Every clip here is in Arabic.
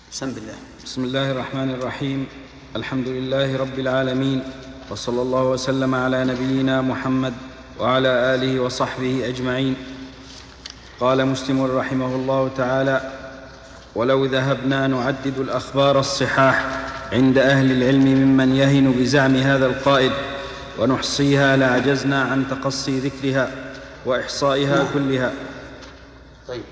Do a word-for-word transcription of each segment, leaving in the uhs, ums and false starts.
بسم الله. بسم الله الرحمن الرحيم. الحمد لله رب العالمين، وصلى الله وسلم على نبينا محمد وعلى آله وصحبه أجمعين. قال مسلم رحمه الله تعالى: ولو ذهبنا نعدد الأخبار الصحاح عند أهل العلم ممن يهن بزعم هذا القائل ونحصيها لعجزنا عن تقصي ذكرها وإحصائها كلها. طيب.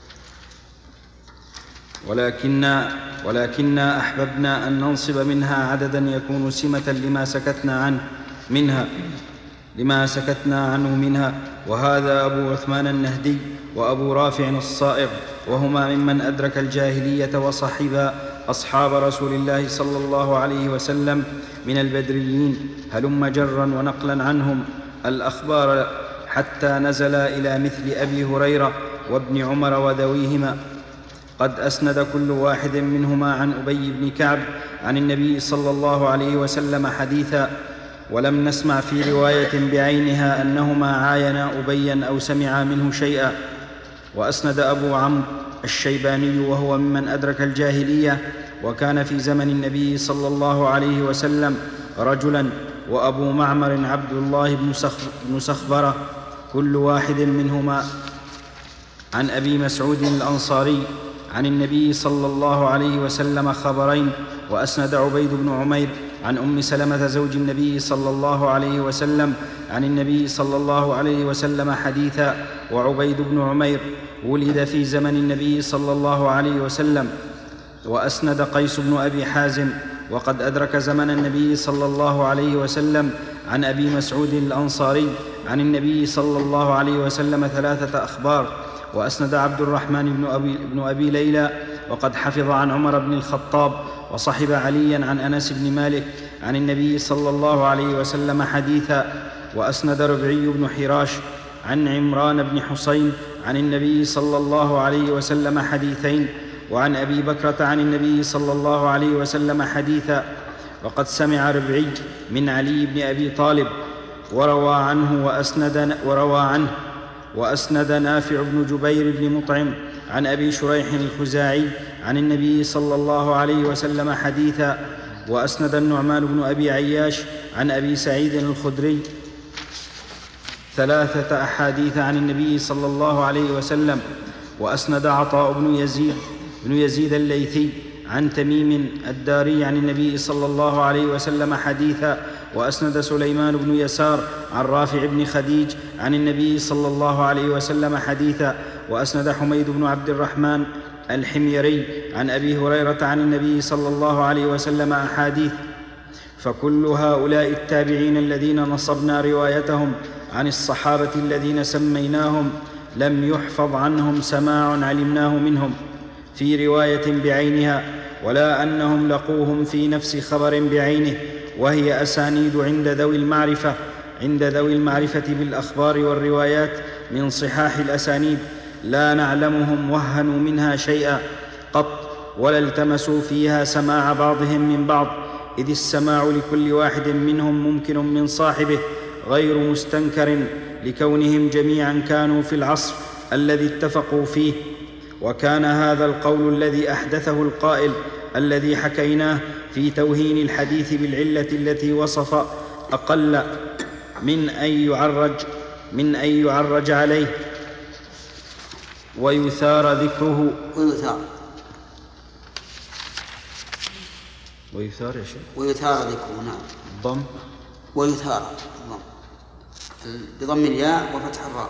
ولكننا, ولكننا أحببنا أن ننصب منها عددا يكون سمة لما سكتنا عنه منها لما سكتنا عنه منها وهذا أبو عثمان النهدي وأبو رافع الصائغ، وهما ممن أدرك الجاهلية وصحبا أصحاب رسول الله صلى الله عليه وسلم من البدريين، هلم جرا ونقلا عنهم الأخبار حتى نزل إلى مثل أبي هريرة وابن عمر وذويهما. قد أسند كل واحد منهما عن أبي بن كعب عن النبي صلى الله عليه وسلم حديثا، ولم نسمع في رواية بعينها أنهما عاينا أبيا أو سمعا منه شيئا. وأسند أبو عمرو الشيباني وهو ممن أدرك الجاهلية وكان في زمن النبي صلى الله عليه وسلم رجلا، وأبو معمر عبد الله بن سخبرة، كل واحد منهما عن أبي مسعود الأنصاري عن النبي صلى الله عليه وسلم خبرين. وأسند عبيد بن عمير عن أم سلمة زوج النبي صلى الله عليه وسلم عن النبي صلى الله عليه وسلم حديثا. وعبيد بن عمير ولد في زمن النبي صلى الله عليه وسلم. وأسند قيس بن أبي حازم وقد أدرك زمن النبي صلى الله عليه وسلم عن أبي مسعود الأنصاري عن النبي صلى الله عليه وسلم ثلاثة أخبار. وأسند عبد الرحمن بن أبي, بن أبي ليلى وقد حفظ عن عمر بن الخطاب وصحب عليا عن أنس بن مالك عن النبي صلى الله عليه وسلم حديثا. وأسند ربعي بن حراش عن عمران بن حسين عن النبي صلى الله عليه وسلم حديثين. وعن أبي بكرة عن النبي صلى الله عليه وسلم حديثا. وقد سمع ربعي من علي بن أبي طالب وروى عنه وأسند, وروى عنه وأسند نافع بن جبير بن مطعم عن أبي شريح الخزاعي عن النبي صلى الله عليه وسلم حديثا. وأسند النعمان بن أبي عياش عن أبي سعيد الخدري ثلاثة أحاديث عن النبي صلى الله عليه وسلم. وأسند عطاء بن يزيد, بن يزيد الليثي عن تميم الداري عن النبي صلى الله عليه وسلم حديثا. وأسند سليمان بن يسار عن رافع بن خديج عن النبي صلى الله عليه وسلم حديثا. وأسند حميد بن عبد الرحمن الحميري عن أبي هريرة عن النبي صلى الله عليه وسلم أحاديث. فكل هؤلاء التابعين الذين نصبنا روايتهم عن الصحابة الذين سميناهم لم يحفظ عنهم سماع علمناه منهم في رواية بعينها، ولا أنهم لقوهم في نفس خبر بعينه، وهي أسانيد عند ذوي المعرفة عند ذوي المعرفة بالأخبار والروايات من صحاح الأسانيد، لا نعلمهم وهنوا منها شيئا قط، ولا التمسوا فيها سماع بعضهم من بعض، إذ السماع لكل واحد منهم ممكن من صاحبه غير مستنكر، لكونهم جميعا كانوا في العصر الذي اتفقوا فيه. وكان هذا القول الذي أحدثه القائل الذي حكيناه في توهين الحديث بالعلة التي وصف أقل من أن يعرج من أن يعرج عليه ويثار ذكره ويثار ويثار يا شيخ ويثار ذكره. نعم. ضم ويثار بضم الياء وفتح الراء.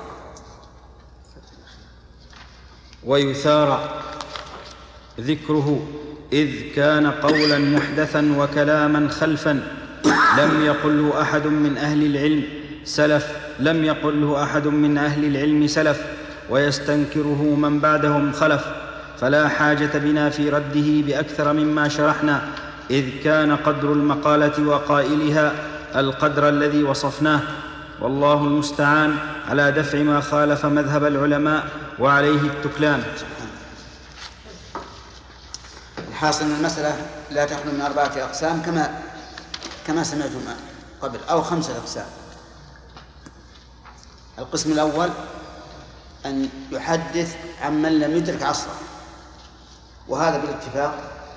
ويثار ذكره إذ كان قولا محدثا وكلاما خلفا لم يقله أحد من أهل العلم سلف لم يقله أحد من أهل العلم سلف ويستنكره من بعدهم خلف، فلا حاجة بنا في رده بأكثر مما شرحنا، إذ كان قدر المقالة وقائلها القدر الذي وصفناه، والله المستعان على دفع ما خالف مذهب العلماء وعليه التكلان. الحاصل من المسألة لا تخلو من أربعة أقسام كما كما سمعتم قبل، أو خمسة أقسام. القسم الأول أن يحدث عمن لم يدرك عصره، وهذا بالاتفاق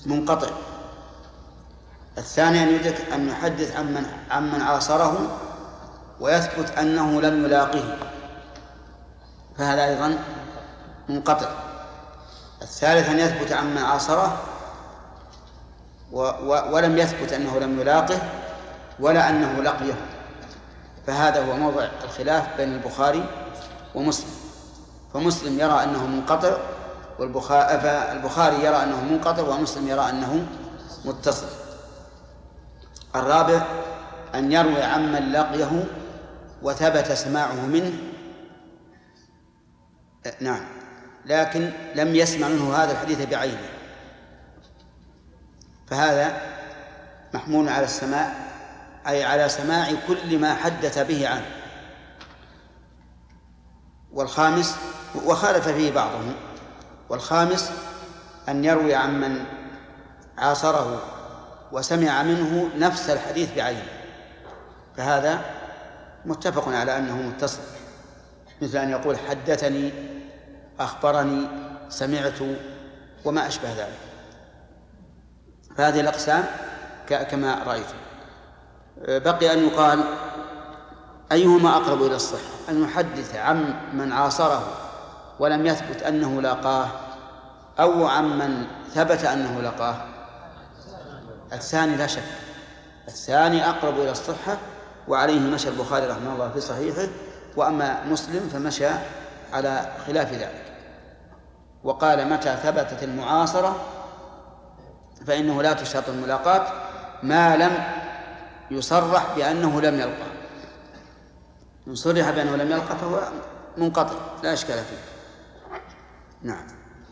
منقطع. الثاني أن يدرك أن يحدث عمن عمن عاصره ويثبت أنه لم يلاقه، فهذا أيضا منقطع. الثالث أن يثبت عمن عاصره و و ولم يثبت أنه لم يلاقه ولا أنه لقيه، فهذا هو موضع الخلاف بين البخاري ومسلم. فمسلم يرى أنه منقطع، والبخاري يرى أنه منقطع، ومسلم يرى أنه متصل. الرابع أن يروي عمن لقيه وثبت سماعه منه، نعم، لكن لم يسمع منه هذا الحديث بعينه، فهذا محمول على السماع، أي على سماع كل ما حدث به عنه. والخامس، وخالف فيه بعضهم، والخامس أن يروي عمن عاصره وسمع منه نفس الحديث بعينه، فهذا متفق على أنه متصل، مثل أن يقول حدثني، أخبرني، سمعت، وما أشبه ذلك. فهذه الأقسام كما رأيتم. بقي أن يقال أيهما أقرب إلى الصحة، أن يحدث عن من عاصره ولم يثبت أنه لاقاه، أو عمن ثبت أنه لقاه؟ الثاني لا شك، الثاني أقرب إلى الصحة، وعليه مشى البخاري رحمه الله في صحيحه. وأما مسلم فمشى على خلاف ذلك، وقال متى ثبتت المعاصرة فإنه لا تشترط الملاقاة ما لم يصرح بأنه لم يلقى. من صرح بأنه لم يلقى فهو منقطع لا إشكال فيه. نعم.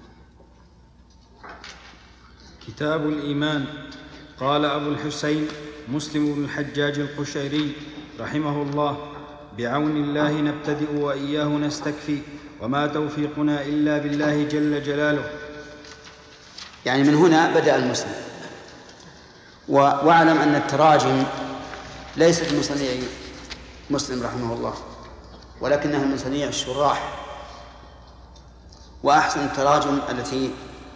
كتاب الإيمان. قال أبو الحسين مسلم بن الحجاج القشيري رحمه الله: بعون الله نبتدئ وإياه نستكفي، وما توفيقنا إلا بالله جل جلاله. يعني من هنا بدأ المسلم. واعلم أن التراجم ليست من صنيع مسلم رحمه الله، ولكنها من صنيع الشراح. وأحسن التراجم التي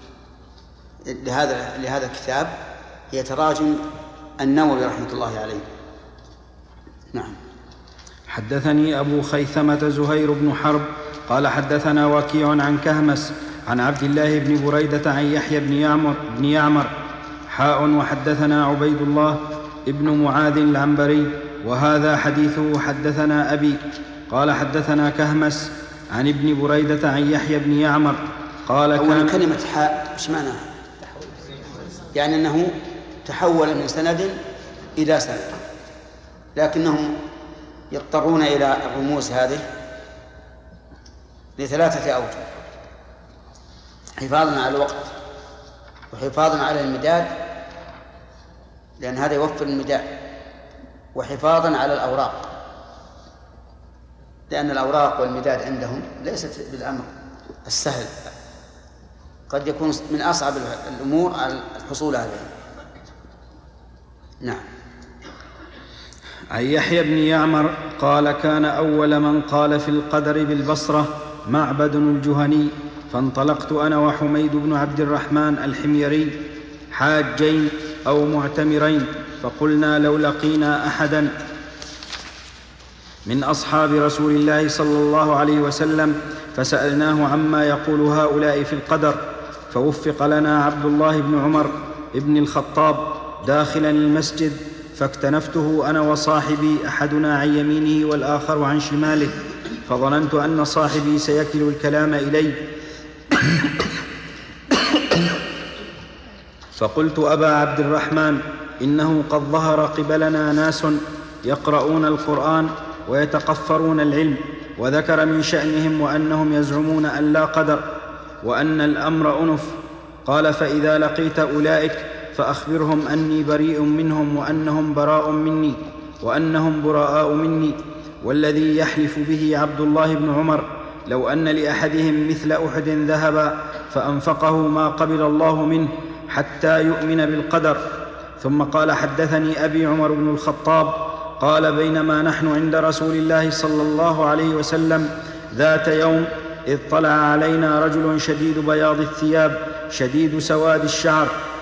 لهذا لهذا الكتاب هي تراجم النووي رحمة الله عليه. نعم. حدثني أبو خيثمة زهير بن حرب قال حدثنا وكيع عن كهمس عن عبد الله بن بريدة عن يحيى بن يعمر, بن يعمر حاء وحدثنا عبيد الله ابن معاذ العنبري وهذا حديثه حدثنا أبي قال حدثنا كهمس عن ابن بريدة عن يحيى بن يعمر قال كان كلمة حاء ايش معناها؟ يعني أنه تحول من سند إلى سند، لكنهم يضطرون إلى الرموز هذه لثلاثة أوجه: حفاظا على الوقت، وحفاظا على المداد لأن هذا يوفر المداد، وحفاظا على الأوراق لأن الأوراق والمداد عندهم ليست بالأمر السهل، قد يكون من أصعب الأمور الحصول عليه. نعم. عن يحيى بن يعمر قال كان أول من قال في القدر بالبصرة معبد الجهني، فانطلقت أنا وحميد بن عبد الرحمن الحميري حاجين أو معتمرين، فقلنا لو لقينا أحدا من أصحاب رسول الله صلى الله عليه وسلم فسألناه عما يقول هؤلاء في القدر، فوفق لنا عبد الله بن عمر بن الخطاب داخلا المسجد، فاكتنفته أنا وصاحبي أحدنا عن يمينه والآخر عن شماله، فظننت أن صاحبي سيكل الكلام إلي فقلت أبا عبد الرحمن إنه قد ظهر قبلنا ناس يقرؤون القرآن ويتقفرون العلم، وذكر من شأنهم وأنهم يزعمون أن لا قدر وأن الأمر أنف. قال فإذا لقيت أولئك فأخبرهم أني بريء منهم وأنهم براء مني وأنهم براء مني، والذي يحلف به عبد الله بن عمر لو أن لأحدهم مثل أحد ذهبا فأنفقه ما قبل الله منه حتى يؤمن بالقدر. ثم قال حدثني أبي عمر بن الخطاب قال بينما نحن عند رسول الله صلى الله عليه وسلم ذات يوم إذ طلع علينا رجل شديد بياض الثياب شديد سواد الشعر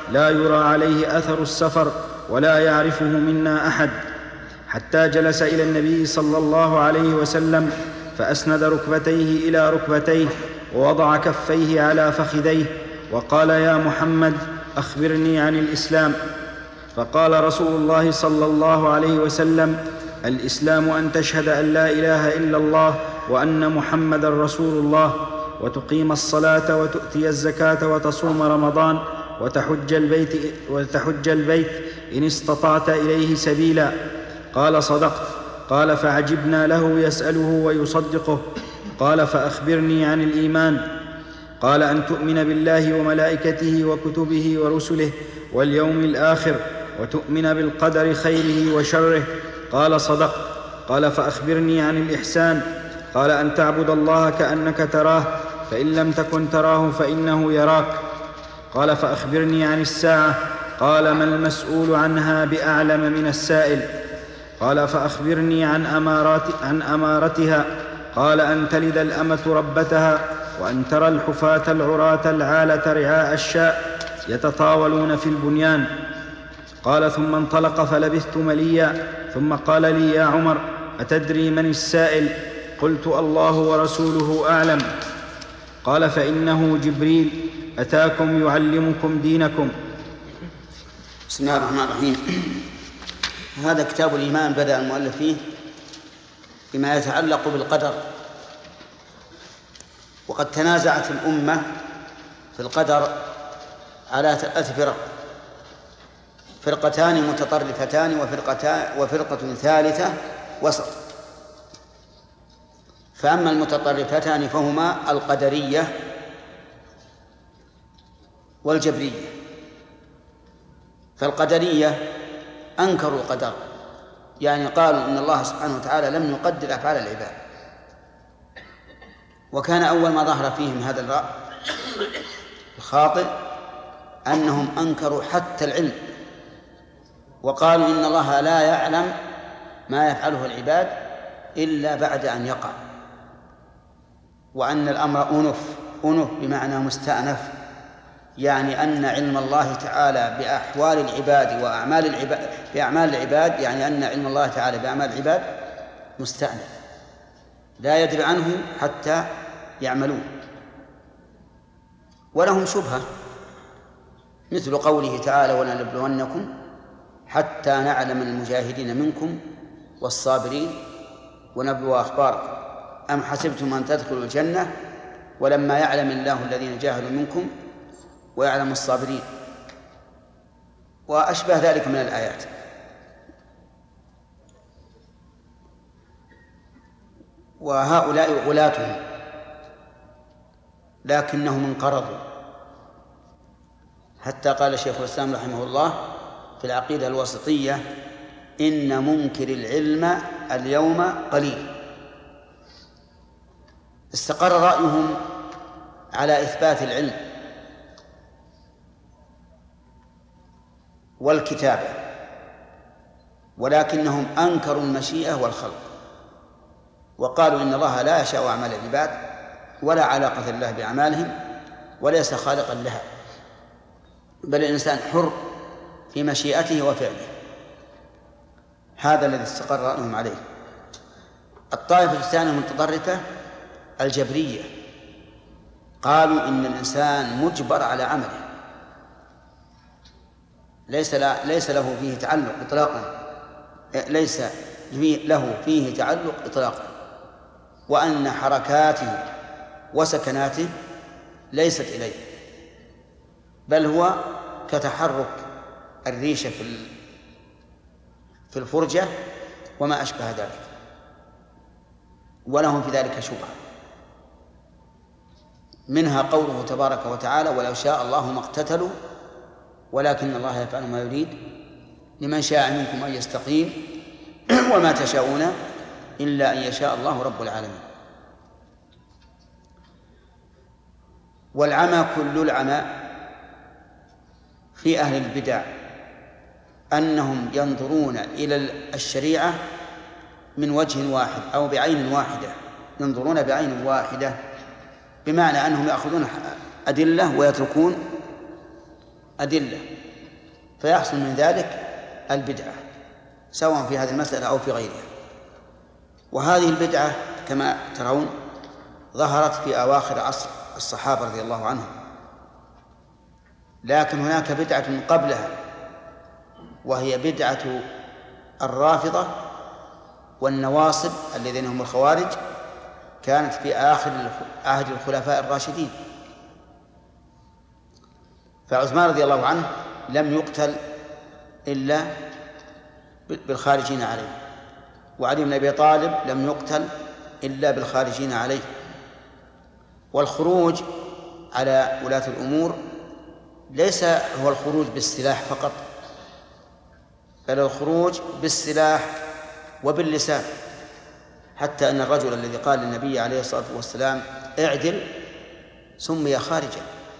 لا يرى عليه أثر السفر ولا يعرفه منا أحد، حتى جلس إلى النبي صلى الله عليه وسلم فأسند ركبتيه إلى ركبتيه ووضع كفيه على فخذيه وقال: يا محمد أخبرني عن الإسلام. فقال رسول الله صلى الله عليه وسلم: الإسلام أن تشهد أن لا إله إلا الله وأن محمدًا رسول الله، وتقيم الصلاة وتؤتي الزكاة وتصوم رمضان وتحج البيت, وتحج البيت إن استطعت إليه سبيلا. قال: صدقت. قال: فعجبنا له يسأله ويصدقه. قال: فأخبرني عن الإيمان. قال: أن تؤمن بالله وملائكته وكتبه ورسله واليوم الآخر، وتؤمن بالقدر خيره وشره. قال: صدقت. قال: فأخبرني عن الإحسان. قال: أن تعبد الله كأنك تراه، فإن لم تكن تراه فإنه يراك. قال: فأخبرني عن الساعة. قال: ما المسؤول عنها بأعلم من السائل. قال: فأخبرني عن, أمارات عن أمارتها. قال: أن تلد الأمة ربتها، وأن ترى الحفاة العراة العالة رعاء الشاء يتطاولون في البنيان. قال: ثم انطلق فلبثت مليا، ثم قال لي: يا عمر، أتدري من السائل؟ قلت: الله ورسوله أعلم. قال: فإنه جبريل أتاكم يعلمكم دينكم. بسم الله الرحمن الرحيم. هذا كتاب الإيمان، بدأ المؤلف فيه بما يتعلق بالقدر. وقد تنازعت الأمة في القدر على ثلاث فرق: فرقتان متطرفتان وفرقتان وفرقة ثالثة وسط. فأما المتطرفتان فهما القدرية والجبرية. فالقدرية أنكروا القدر، يعني قالوا إن الله سبحانه وتعالى لم يقدر أفعال العباد. وكان أول ما ظهر فيهم هذا الرأي الخاطئ أنهم أنكروا حتى العلم، وقالوا إن الله لا يعلم ما يفعله العباد إلا بعد أن يقع، وأن الأمر أنف أنف بمعنى مستأنف، يعني أن علم الله تعالى بأحوال العباد وأعمال العباد بأعمال العباد يعني أن علم الله تعالى بأعمال العباد مستأنف لا يدري عنه حتى يعملون. ولهم شبهة مثل قوله تعالى: ولنبلونكم حتى نعلم المجاهدين منكم والصابرين ونبلو أخباركم أم حسبتم أن تدخلوا الجنة ولما يعلم الله الذين جاهدوا منكم ويعلم الصابرين، وأشبه ذلك من الآيات. وهؤلاء غلاتهم لكنهم انقرضوا، حتى قال شيخ الإسلام رحمه الله في العقيدة الوسطية: إن منكر العلم اليوم قليل. استقر رأيهم على إثبات العلم والكتابة، ولكنهم أنكروا المشيئة والخلق، وقالوا إن الله لا يشاء أعمال العباد ولا علاقة له بأعمالهم وليس خالقا لها، بل الإنسان حر في مشيئته وفعله. هذا الذي استقر رأيهم عليه. الطائفة الثانية المتطرفة الجبرية قالوا إن الإنسان مجبر على عمله، ليس ليس له فيه تعلق إطلاقا، ليس له فيه تعلق إطلاقا، وأن حركاته وسكناته ليست إليه، بل هو كتحرك الريشة في في الفرجة وما أشبه ذلك، ولهم في ذلك شبهة. منها قوله تبارك وتعالى: ولو شاء الله ما اقتتلوا ولكن الله يفعل ما يريد لمن شاء منكم أن يستقيم وما تشاءون إلا أن يشاء الله رب العالمين. والعمى كل العمى في أهل البدع أنهم ينظرون إلى الشريعة من وجه واحد أو بعين واحدة، ينظرون بعين واحدة، بمعنى أنهم يأخذون أدلة ويتركون أدلة، فيحصل من ذلك البدعة سواء في هذه المسألة أو في غيرها. وهذه البدعة كما ترون ظهرت في أواخر عصر الصحابة رضي الله عنهم، لكن هناك بدعة قبلها وهي بدعة الرافضة والنواصب الذين هم الخوارج، كانت في آخر عهد الخلفاء الراشدين. فعثمان رضي الله عنه لم يقتل إلا بالخارجين عليه، وعلي بن أبي طالب لم يقتل إلا بالخارجين عليه. والخروج على ولاة الأمور ليس هو الخروج بالسلاح فقط، بل الخروج بالسلاح وباللسان، حتى أن الرجل الذي قال للنبي عليه الصلاة والسلام اعدل سمي خارجا،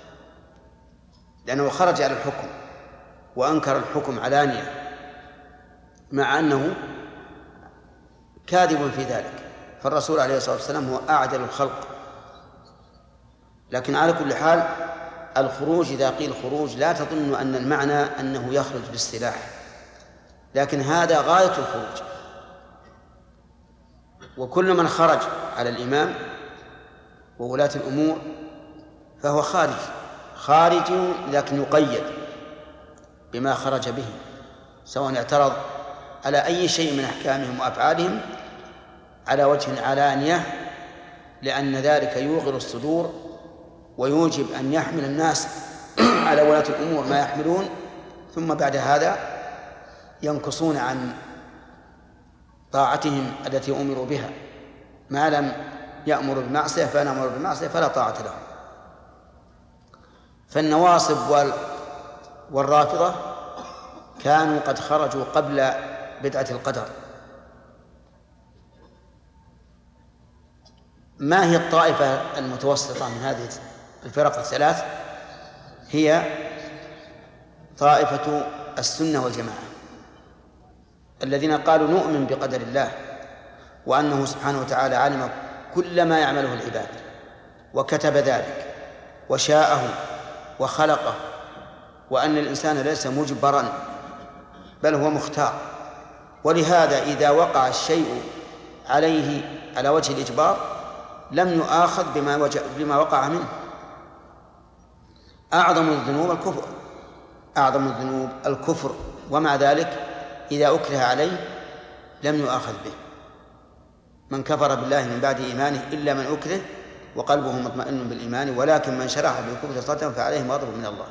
لأنه خرج على الحكم وأنكر الحكم علانية مع أنه كاذب في ذلك. فالرسول عليه الصلاة والسلام هو أعدل الخلق. لكن على كل حال الخروج إذا قيل خروج لا تظن أن المعنى أنه يخرج بالسلاح، لكن هذا غاية الخروج. وكل من خرج على الإمام وولاة الأمور فهو خارج خارج لكن يقيد بما خرج به، سواء اعترض على أي شيء من أحكامهم وأفعالهم على وجه علانية، لأن ذلك يوغر الصدور ويوجب أن يحمل الناس على ولاة الأمور ما يحملون، ثم بعد هذا ينقصون عن طاعتهم التي أمروا بها. ما لم يأمر بالمعصية فأنا أمر بالمعصية فلا طاعة لهم. فالنواصب والرافضة كانوا قد خرجوا قبل بدعة القدر. ما هي الطائفة المتوسطة من هذه الفرق الثلاث؟ هي طائفة السنة والجماعة، الذين قالوا نؤمن بقدر الله وأنه سبحانه وتعالى علم كل ما يعمله العباد وكتب ذلك وشاءه وخلقه، وأن الإنسان ليس مجبرا بل هو مختار. ولهذا إذا وقع الشيء عليه على وجه الإجبار لم يؤاخذ بما, بما وقع منه. أعظم الذنوب الكفر أعظم الذنوب الكفر ومع ذلك إذا أكره عليه لم يؤاخذ به. من كفر بالله من بعد إيمانه إلا من أكره وقلبه مطمئن بالإيمان، ولكن من شرح بالكفر صدرا فعليه غضب من الله.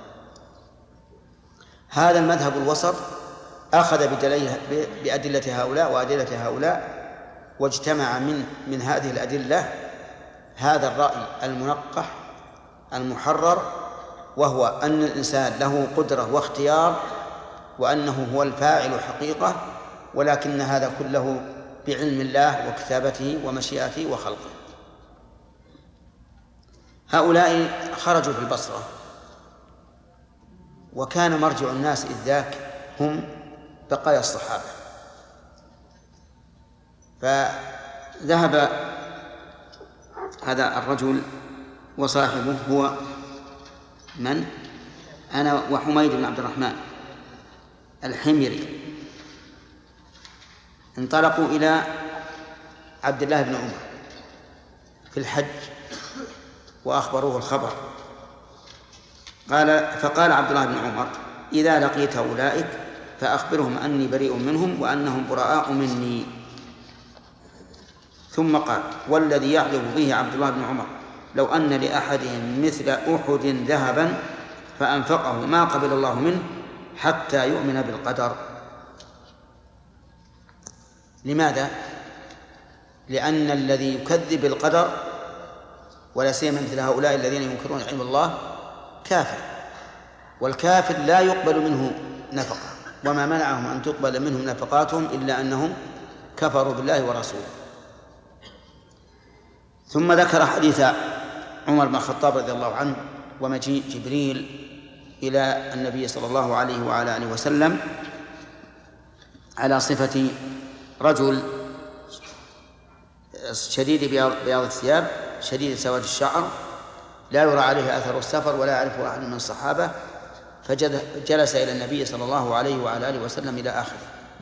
هذا المذهب الوسط أخذ بأدلة هؤلاء وأدلة هؤلاء، واجتمع من من هذه الأدلة هذا الرأي المنقح المحرر، وهو أن الإنسان له قدرة واختيار وأنه هو الفاعل حقيقة، ولكن هذا كله بعلم الله وكتابته ومشيئته وخلقه. هؤلاء خرجوا في البصرة، وكان مرجع الناس إذ ذاك هم بقايا الصحابة. فذهب هذا الرجل وصاحبه هو من؟ أنا وحميد بن عبد الرحمن الحميري، انطلقوا إلى عبد الله بن عمر في الحج وأخبروه الخبر. قال فقال عبد الله بن عمر إذا لقيت أولئك فأخبرهم أني بريء منهم وأنهم براء مني. ثم قال والذي يحلف به عبد الله بن عمر لو أن لأحدهم مثل أحد ذهبا فأنفقه ما قبل الله منه حتى يؤمن بالقدر. لماذا؟ لأن الذي يكذب القدر ولا سيما مثل هؤلاء الذين ينكرون علم الله كافر، والكافر لا يقبل منه نفقة، وما منعهم أن تقبل منهم نفقاتهم إلا أنهم كفروا بالله ورسوله. ثم ذكر حديث عمر بن الخطاب رضي الله عنه ومجيء جبريل إلى النبي صلى الله عليه وعلى آله وسلم على صفة رجل شديد بياض الثياب شديد سواد الشعر لا يرى عليه أثر السفر ولا يعرفه أحد من الصحابة، فجلس إلى النبي صلى الله عليه وعلى آله وسلم إلى آخره.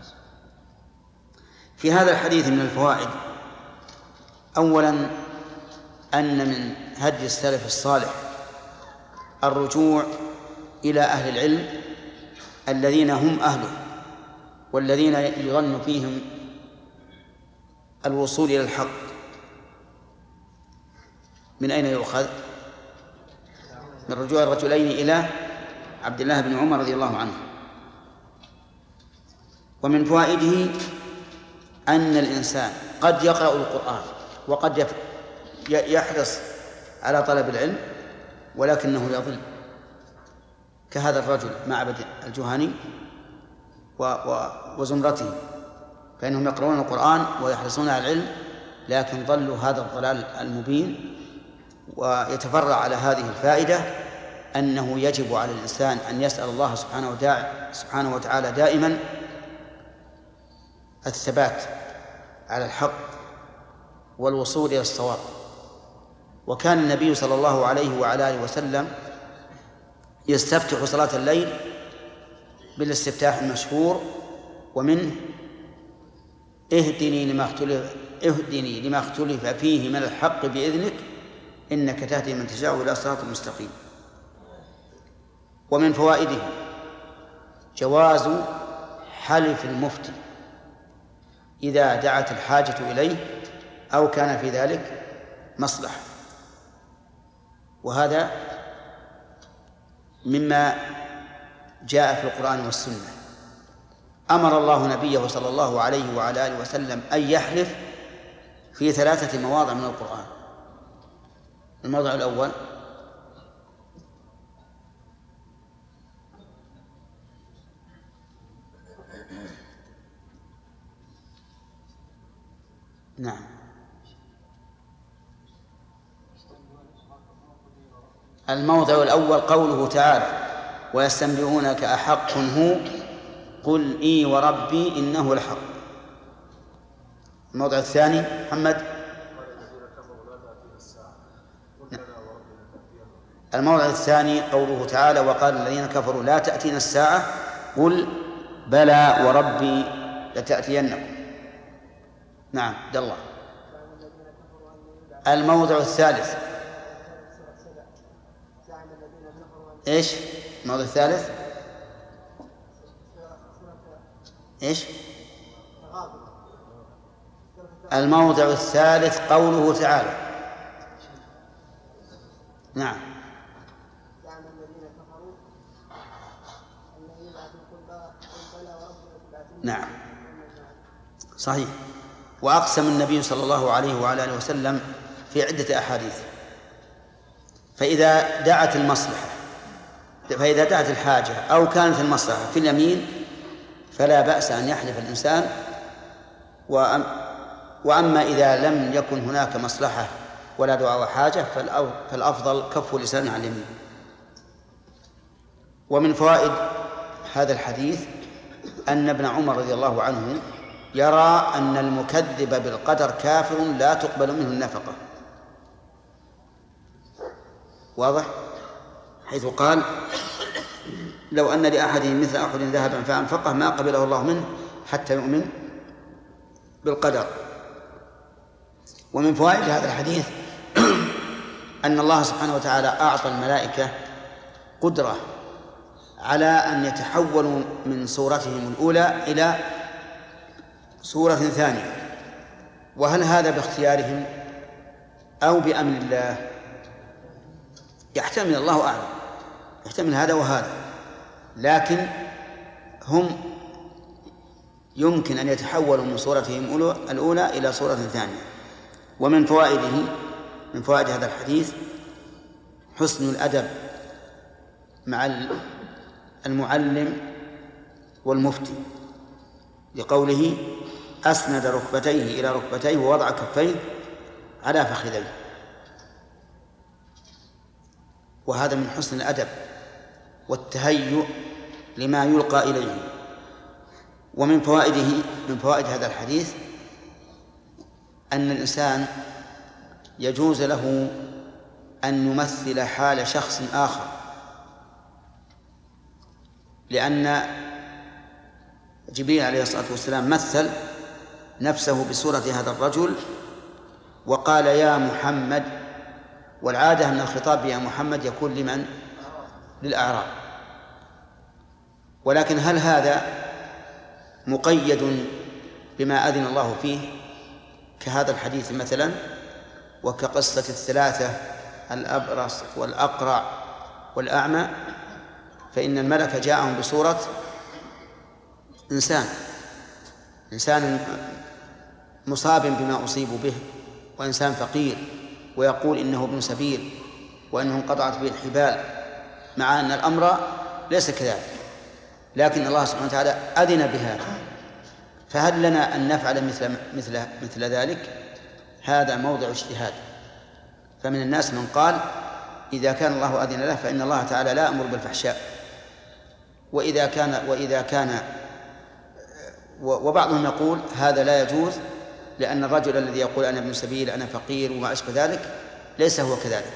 في هذا الحديث من الفوائد: أولا أن من هدي السلف الصالح الرجوع إلى أهل العلم الذين هم أهله والذين يظن فيهم الوصول إلى الحق. من أين يؤخذ؟ من رجوع الرجلين إلى عبد الله بن عمر رضي الله عنه. ومن فوائده أن الإنسان قد يقرأ القرآن وقد يحرص على طلب العلم ولكنه يضل، كهذا الرجل معبد الجهني وزمرته، فإنهم يقرؤون القرآن ويحرصون على العلم لكن ضلوا هذا الضلال المبين. ويتفرع على هذه الفائدة أنه يجب على الإنسان أن يسأل الله سبحانه وتعالى دائما الثبات على الحق والوصول إلى الصواب. وكان النبي صلى الله عليه وعلى آله وسلم يستفتح صلاة الليل بالاستفتاح المشهور ومنه: اهدني لما اختلف اهدني لما اختلف فيه من الحق بإذنك إنك تهدي من تشاء إلى صراط مستقيم. ومن فوائده جواز حلف المفتي إذا دعت الحاجة إليه أو كان في ذلك مصلحة، وهذا مما جاء في القرآن والسنة. أمر الله نبيه صلى الله عليه وعلى آله وسلم أن يحلف في ثلاثة مواضع من القرآن. الموضع الأول: نعم الموضع الأول قوله تعالى: ويستنبئونك أحق هو قل إي وربي إنه لحق. الموضع الثاني محمد. الموضع الثاني قوله تعالى: وقال الذين كفروا لا تأتينا الساعة قل بلى وربي لتأتينكم. نعم عبد الله. الموضع الثالث ايش؟ الموضع الثالث ايش؟ الموضع الثالث قوله تعالى. نعم نعم صحيح. وأقسم النبي صلى الله عليه وعلى آله وسلم في عدة أحاديث. فإذا دعت المصلحة فإذا دعت الحاجة أو كانت المصلحة في اليمين فلا بأس أن يحلف الإنسان، وأما إذا لم يكن هناك مصلحة ولا دعاء حاجة فالأفضل كف لسان عن اليمين. ومن فوائد هذا الحديث أن ابن عمر رضي الله عنه يرى أن المكذب بالقدر كافر لا تقبل منه النفقة. واضح؟ حيث قال: لو أن لأحدهم مثل أحد ذهبا فأنفقه ما قبله الله منه حتى يؤمن بالقدر. ومن فوائد هذا الحديث أن الله سبحانه وتعالى أعطى الملائكة قدرة على أن يتحولوا من صورتهم الأولى إلى صورة ثانية. وهل هذا باختيارهم أو بأمر الله؟ يحتمل، الله أعلم، يحتمل هذا وهذا، لكن هم يمكن أن يتحولوا من صورتهم الأولى إلى صورة ثانية. ومن فوائده من فوائد هذا الحديث حسن الأدب مع المعلم والمفتي، لقوله: أسند ركبتيه إلى ركبتيه ووضع كفيه على فخذيه. وهذا من حسن الأدب والتهيؤ لما يلقى إليه. ومن فوائده من فوائد هذا الحديث أن الإنسان يجوز له أن يمثل حال شخص آخر لأن جبريل عليه الصلاة والسلام مثل نفسه بصورة هذا الرجل وقال يا محمد، والعادة أن الخطاب يا محمد يكون لمن؟ للأعراب. ولكن هل هذا مقيد بما أذن الله فيه كهذا الحديث مثلا، وكقصة الثلاثة الأبرص والأقرع والأعمى؟ فإن الملك جاءهم بصورة إنسان إنسان مصاب بما أصيبوا به، وإنسان فقير، ويقول إنه ابن سبيل وأنه انقطعت به الحبال، مع أن الأمر ليس كذلك، لكن الله سبحانه وتعالى أذن بهذا. فهل لنا أن نفعل مثل مثل مثل ذلك؟ هذا موضع اجتهاد. فمن الناس من قال إذا كان الله أذن له فإن الله تعالى لا يأمر بالفحشاء، وإذا كان وإذا كان وبعضهم يقول هذا لا يجوز، لأن الرجل الذي يقول أنا ابن سبيل أنا فقير وما أشبه ذلك ليس هو كذلك.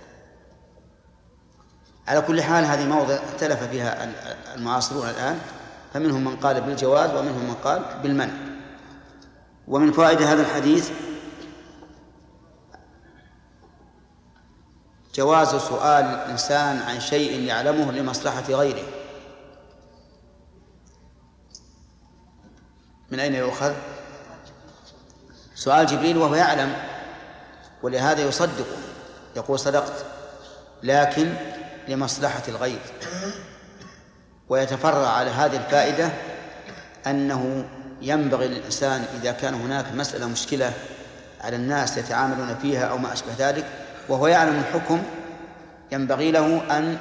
على كل حال هذه موضع اختلف فيها المعاصرون الآن، فمنهم من قال بالجواز ومنهم من قال بالمنع. ومن فوائد هذا الحديث جواز سؤال الإنسان عن شيء يعلمه لمصلحة غيره. من أين يؤخذ؟ سؤال جبريل وهو يعلم، ولهذا يصدقه يقول صدقت، لكن لمصلحة الغير. ويتفرع على هذه الفائدة أنه ينبغي للإنسان إذا كان هناك مسألة مشكلة على الناس يتعاملون فيها أو ما أشبه ذلك وهو يعلم الحكم، ينبغي له أن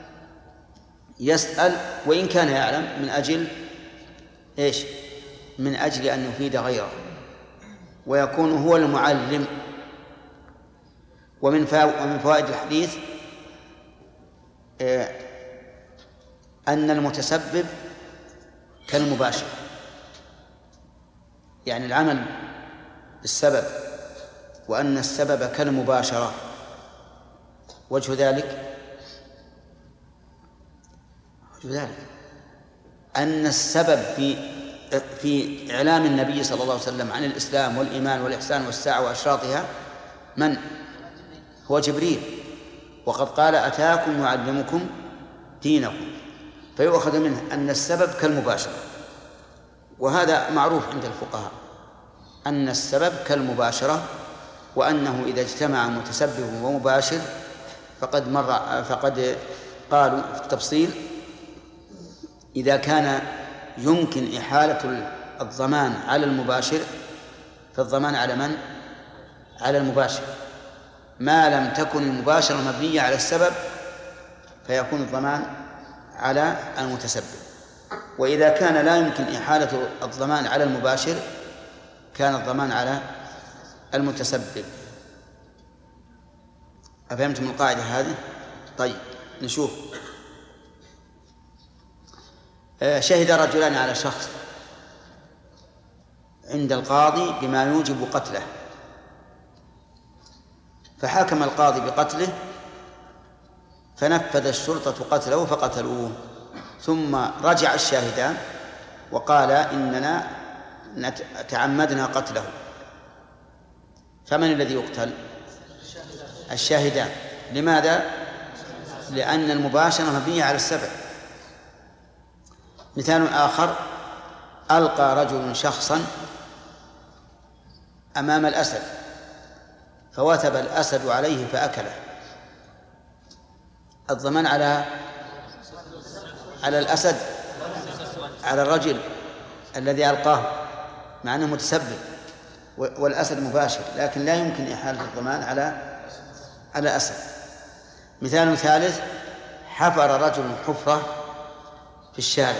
يسأل وإن كان يعلم من أجل إيش؟ من أجل أن يفيد غيره ويكون هو المعلم. ومن ومن فوائد الحديث أن المتسبب كالمباشر، يعني العمل بالسبب، وأن السبب كالمباشرة. وجه ذلك وجه ذلك أن السبب في في إعلام النبي صلى الله عليه وسلم عن الإسلام والإيمان والإحسان والساعة وأشراطها من؟ هو جبريل، وقد قال أتاكم يعلمكم دينكم، فيؤخذ منه أن السبب كالمباشرة. وهذا معروف عند الفقهاء أن السبب كالمباشرة، وأنه إذا اجتمع متسبب ومباشر فقد مر فقد قالوا في التفصيل إذا كان يمكن إحالة الضمان على المباشر فالضمان على من؟ على المباشر. ما لم تكن المباشرة مبنية على السبب فيكون الضمان على المتسبب. وإذا كان لا يمكن إحالة الضمان على المباشر كان الضمان على المتسبب. أفهمتم القاعدة هذه؟ طيب نشوف. شهد رجلان على شخص عند القاضي بما يوجب قتله، فحكم القاضي بقتله، فنفذ الشرطة قتله فقتلوه، ثم رجع الشاهدان وقال إننا تعمدنا قتله، فمن الذي يقتل؟ الشاهدان. لماذا؟ لأن المباشرة مبنية على السبب. مثال آخر: ألقى رجل شخصا أمام الأسد فوثب الأسد عليه فأكله، الضمان على على الأسد، على الرجل الذي ألقاه، مع أنه متسبب والأسد مباشر، لكن لا يمكن إحالة الضمان على على الأسد. مثال ثالث: حفر رجل حفرة في الشارع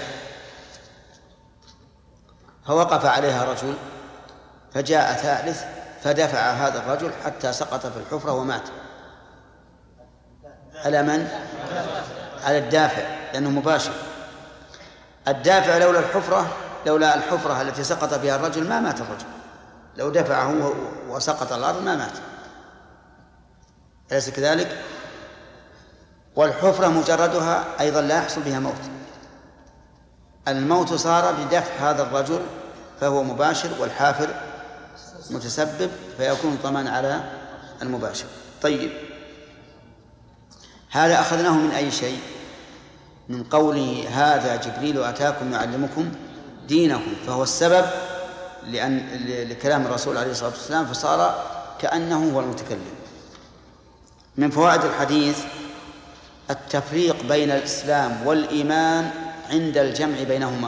فوقف عليها رجل، فجاء ثالث فدفع هذا الرجل حتى سقط في الحفرة ومات. على من؟ على الدافع، لأنه مباشر. الدافع لولا الحفرة لولا الحفرة التي سقط فيها الرجل ما مات الرجل، لو دفعه وسقط الأرض ما مات، أليس كذلك؟ والحفرة مجردها أيضا لا يحصل بها موت، الموت صار بدفع هذا الرجل فهو مباشر، والحافر متسبب فيكون ضمان على المباشر. طيب، هذا أخذناه من أي شيء؟ من قوله هذا جبريل أتاكم يعلمكم دينكم، فهو السبب لأن لكلام الرسول عليه الصلاة والسلام، فصار كأنه هو المتكلم. من فوائد الحديث التفريق بين الإسلام والإيمان عند الجمع بينهما،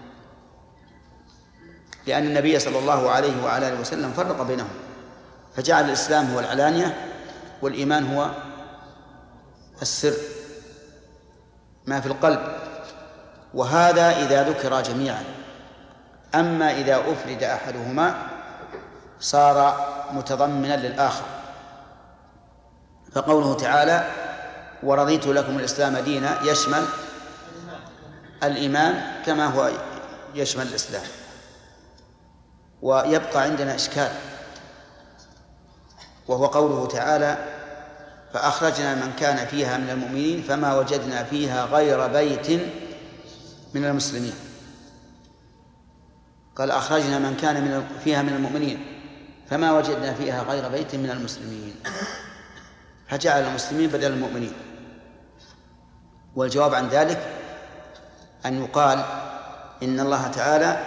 لأن النبي صلى الله عليه وعلى آله وسلم فرق بينهم، فجعل الإسلام هو العلانية والإيمان هو السر ما في القلب، وهذا إذا ذكر جميعا. أما إذا أفرد أحدهما صار متضمنا للآخر، فقوله تعالى ورضيت لكم الإسلام دينا يشمل الإيمان كما هو يشمل الإسلام. ويبقى عندنا إشكال، وهو قوله تعالى فأخرجنا من كان فيها من المؤمنين فما وجدنا فيها غير بيت من المسلمين. قال أخرجنا من كان من فيها من المؤمنين فما وجدنا فيها غير بيت من المسلمين، فجعل المسلمين بدل المؤمنين. والجواب عن ذلك أن يقال إن الله تعالى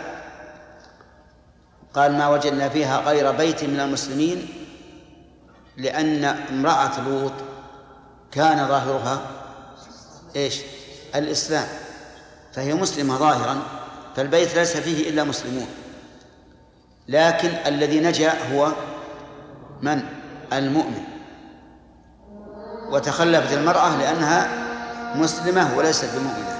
قال ما وجدنا فيها غير بيت من المسلمين لأن امرأة لوط كان ظاهرها إيش؟ الإسلام، فهي مسلمة ظاهرا، فالبيت ليس فيه إلا مسلمون، لكن الذي نجا هو من؟ المؤمن. وتخلفت المرأة لأنها مسلمة وليست بمؤمنة.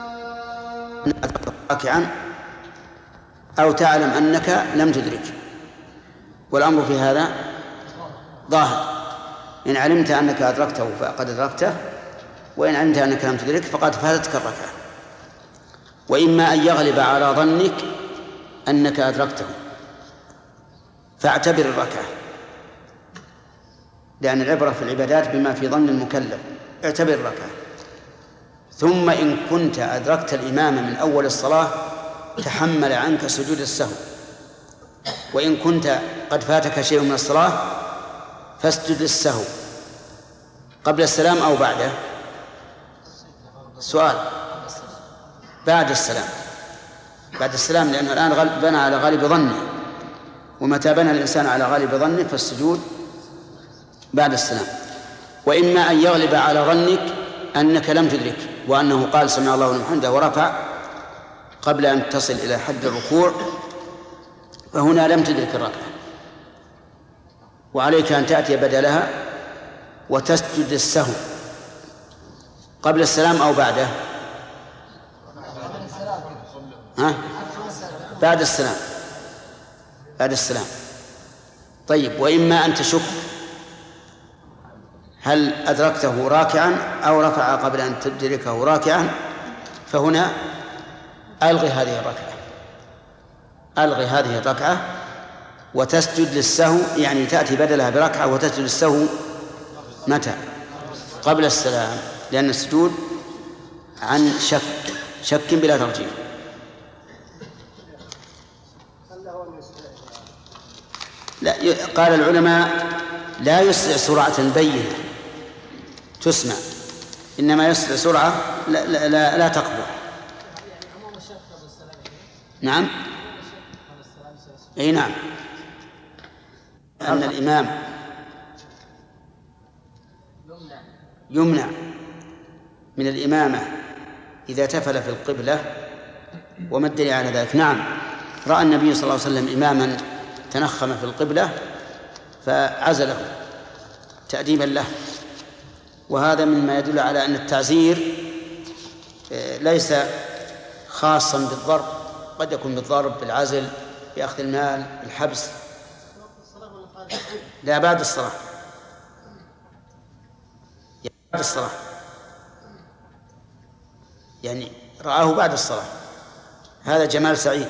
راكعا أو تعلم أنك لم تدرك، والأمر في هذا ظاهر. إن علمت أنك أدركته فقد أدركته، وإن علمت أنك لم تدرك فقد فاتتك الركعة. وإما أن يغلب على ظنك أنك أدركته فاعتبر الركعة، لأن العبرة في العبادات بما في ظن المكلف. اعتبر الركعة، ثم إن كنت أدركت الإمام من أول الصلاة تحمل عنك سجود السهو، وإن كنت قد فاتك شيء من الصلاة فاسجد السهو قبل السلام أو بعده. سؤال بعد السلام، بعد السلام، لأنه الآن بنى على غالب ظنه، ومتى بنى الإنسان على غالب ظنه فالسجود بعد السلام. وإما أن يغلب على ظنك أنك لم تدرك، وأنه قال سمع الله لمن حمده ورفع قبل أن تصل إلى حد الركوع، فهنا لم تدرك الركعة، وعليك أن تأتي بدلها وتسجد السهو قبل السلام أو بعده. ها؟ بعد السلام، بعد السلام. طيب، وإما أن تشك هل أدركته راكعا أو رفع قبل أن تدركه راكعا، فهنا ألغي هذه الركعة، ألغي هذه الركعة وتسجد للسهو، يعني تأتي بدلها بركعة وتسجد للسهو متى؟ قبل السلام، لأن السجود عن شك، شك بلا ترجيح. لا، قال العلماء لا يسرع سرعة بينة تسمع، إنما يسرع سرعة لا, لا, لا, لا تقبح. نعم، أي نعم، أن الإمام يمنع من الإمامة إذا تفل في القبلة. وما الدليل على ذلك؟ نعم، رأى النبي صلى الله عليه وسلم إماما تنخم في القبلة فعزله تأديبا له، وهذا مما يدل على أن التعزير ليس خاصا بالضرب، قد يكون بالضرب، بالعزل، بأخذ المال، بالحبس. لا، بعد الصلاة، بعد الصلاة، يعني رآه بعد الصلاة. هذا جمال سعيد.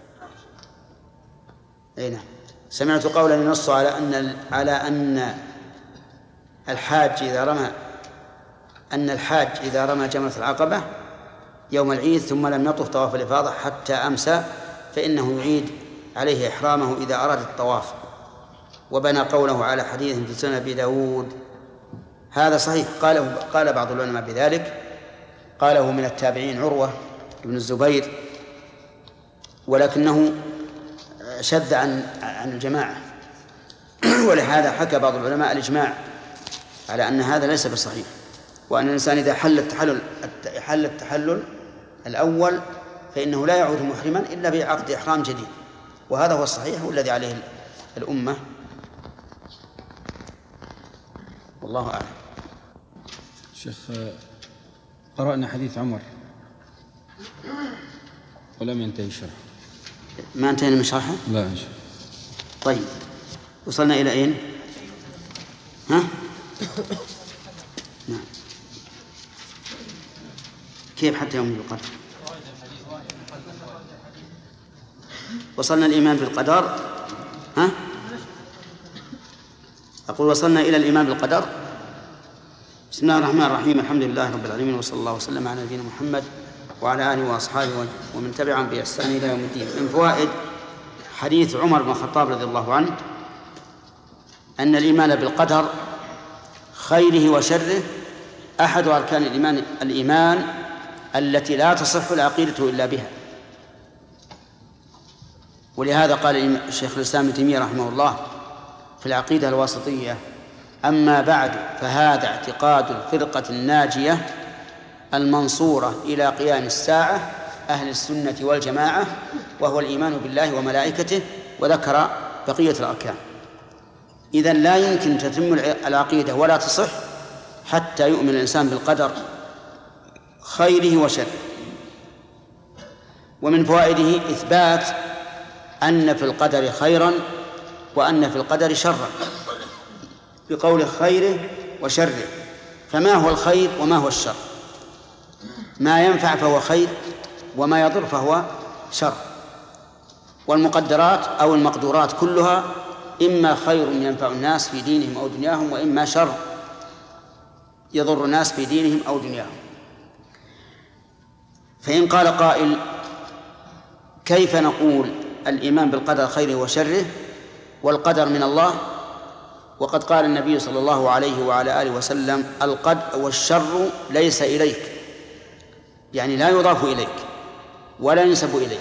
أي نعم. سمعت قولا ينص على أن على أن الحاج إذا رمى أن الحاج إذا رمى جمرة العقبة يوم العيد ثم لم يطف طواف الإفاضة حتى أمسى فإنه يعيد عليه إحرامه إذا أراد الطواف، وبنى قوله على حديث في سنن أبي داود. هذا صحيح، قاله قال بعض العلماء بذلك، قاله من التابعين عروة بن الزبير، ولكنه شذ عن عن الجماعة، ولهذا حكى بعض العلماء الإجماع على أن هذا ليس بصحيح، وأن الإنسان إذا حل التحلل حل التحلل الأول فإنه لا يعود محرما إلا بعقد إحرام جديد، وهذا هو الصحيح والذي عليه الأمة، والله أعلم. شيخ، قرأنا حديث عمر ولم ينتهي شرحه. ما انتهينا من شرحه؟ لا إن شاء. طيب، وصلنا إلى أين؟ ها؟ نعم. كيف حتى يوم القدر؟ وصلنا الإيمان بالقدر. ها؟ أقول وصلنا إلى الإيمان بالقدر. بسم الله الرحمن الرحيم، الحمد لله رب العالمين، وصلى الله وسلم على نبينا محمد وعلى آله وأصحابه ومن تبعهم بإحسان إلى يوم الدين. من فوائد حديث عمر بن الخطاب رضي الله عنه أن الإيمان بالقدر خيره وشره أحد أركان الإيمان الإيمان التي لا تصح العقيدة إلا بها. ولهذا قال الشيخ الإسلام ابن تيمية رحمه الله في العقيدة الواسطية: أما بعد فهذا اعتقاد الفرقة الناجية المنصورة إلى قيام الساعة أهل السنة والجماعة، وهو الإيمان بالله وملائكته، وذكر بقية الأركان. إذن لا يمكن تتم العقيدة ولا تصح حتى يؤمن الإنسان بالقدر خيره وشره. ومن فوائده إثبات أن في القدر خيرا وأن في القدر شرا بقول خيره وشره. فما هو الخير وما هو الشر؟ ما ينفع فهو خير، وما يضر فهو شر. والمقدرات أو المقدورات كلها إما خير ينفع الناس في دينهم أو دنياهم، وإما شر يضر الناس في دينهم أو دنياهم. فإن قال قائل: كيف نقول الإيمان بالقدر خيره وشره والقدر من الله، وقد قال النبي صلى الله عليه وعلى آله وسلم: القدر والشر ليس إليك، يعني لا يضاف إليك ولا ينسب إليك.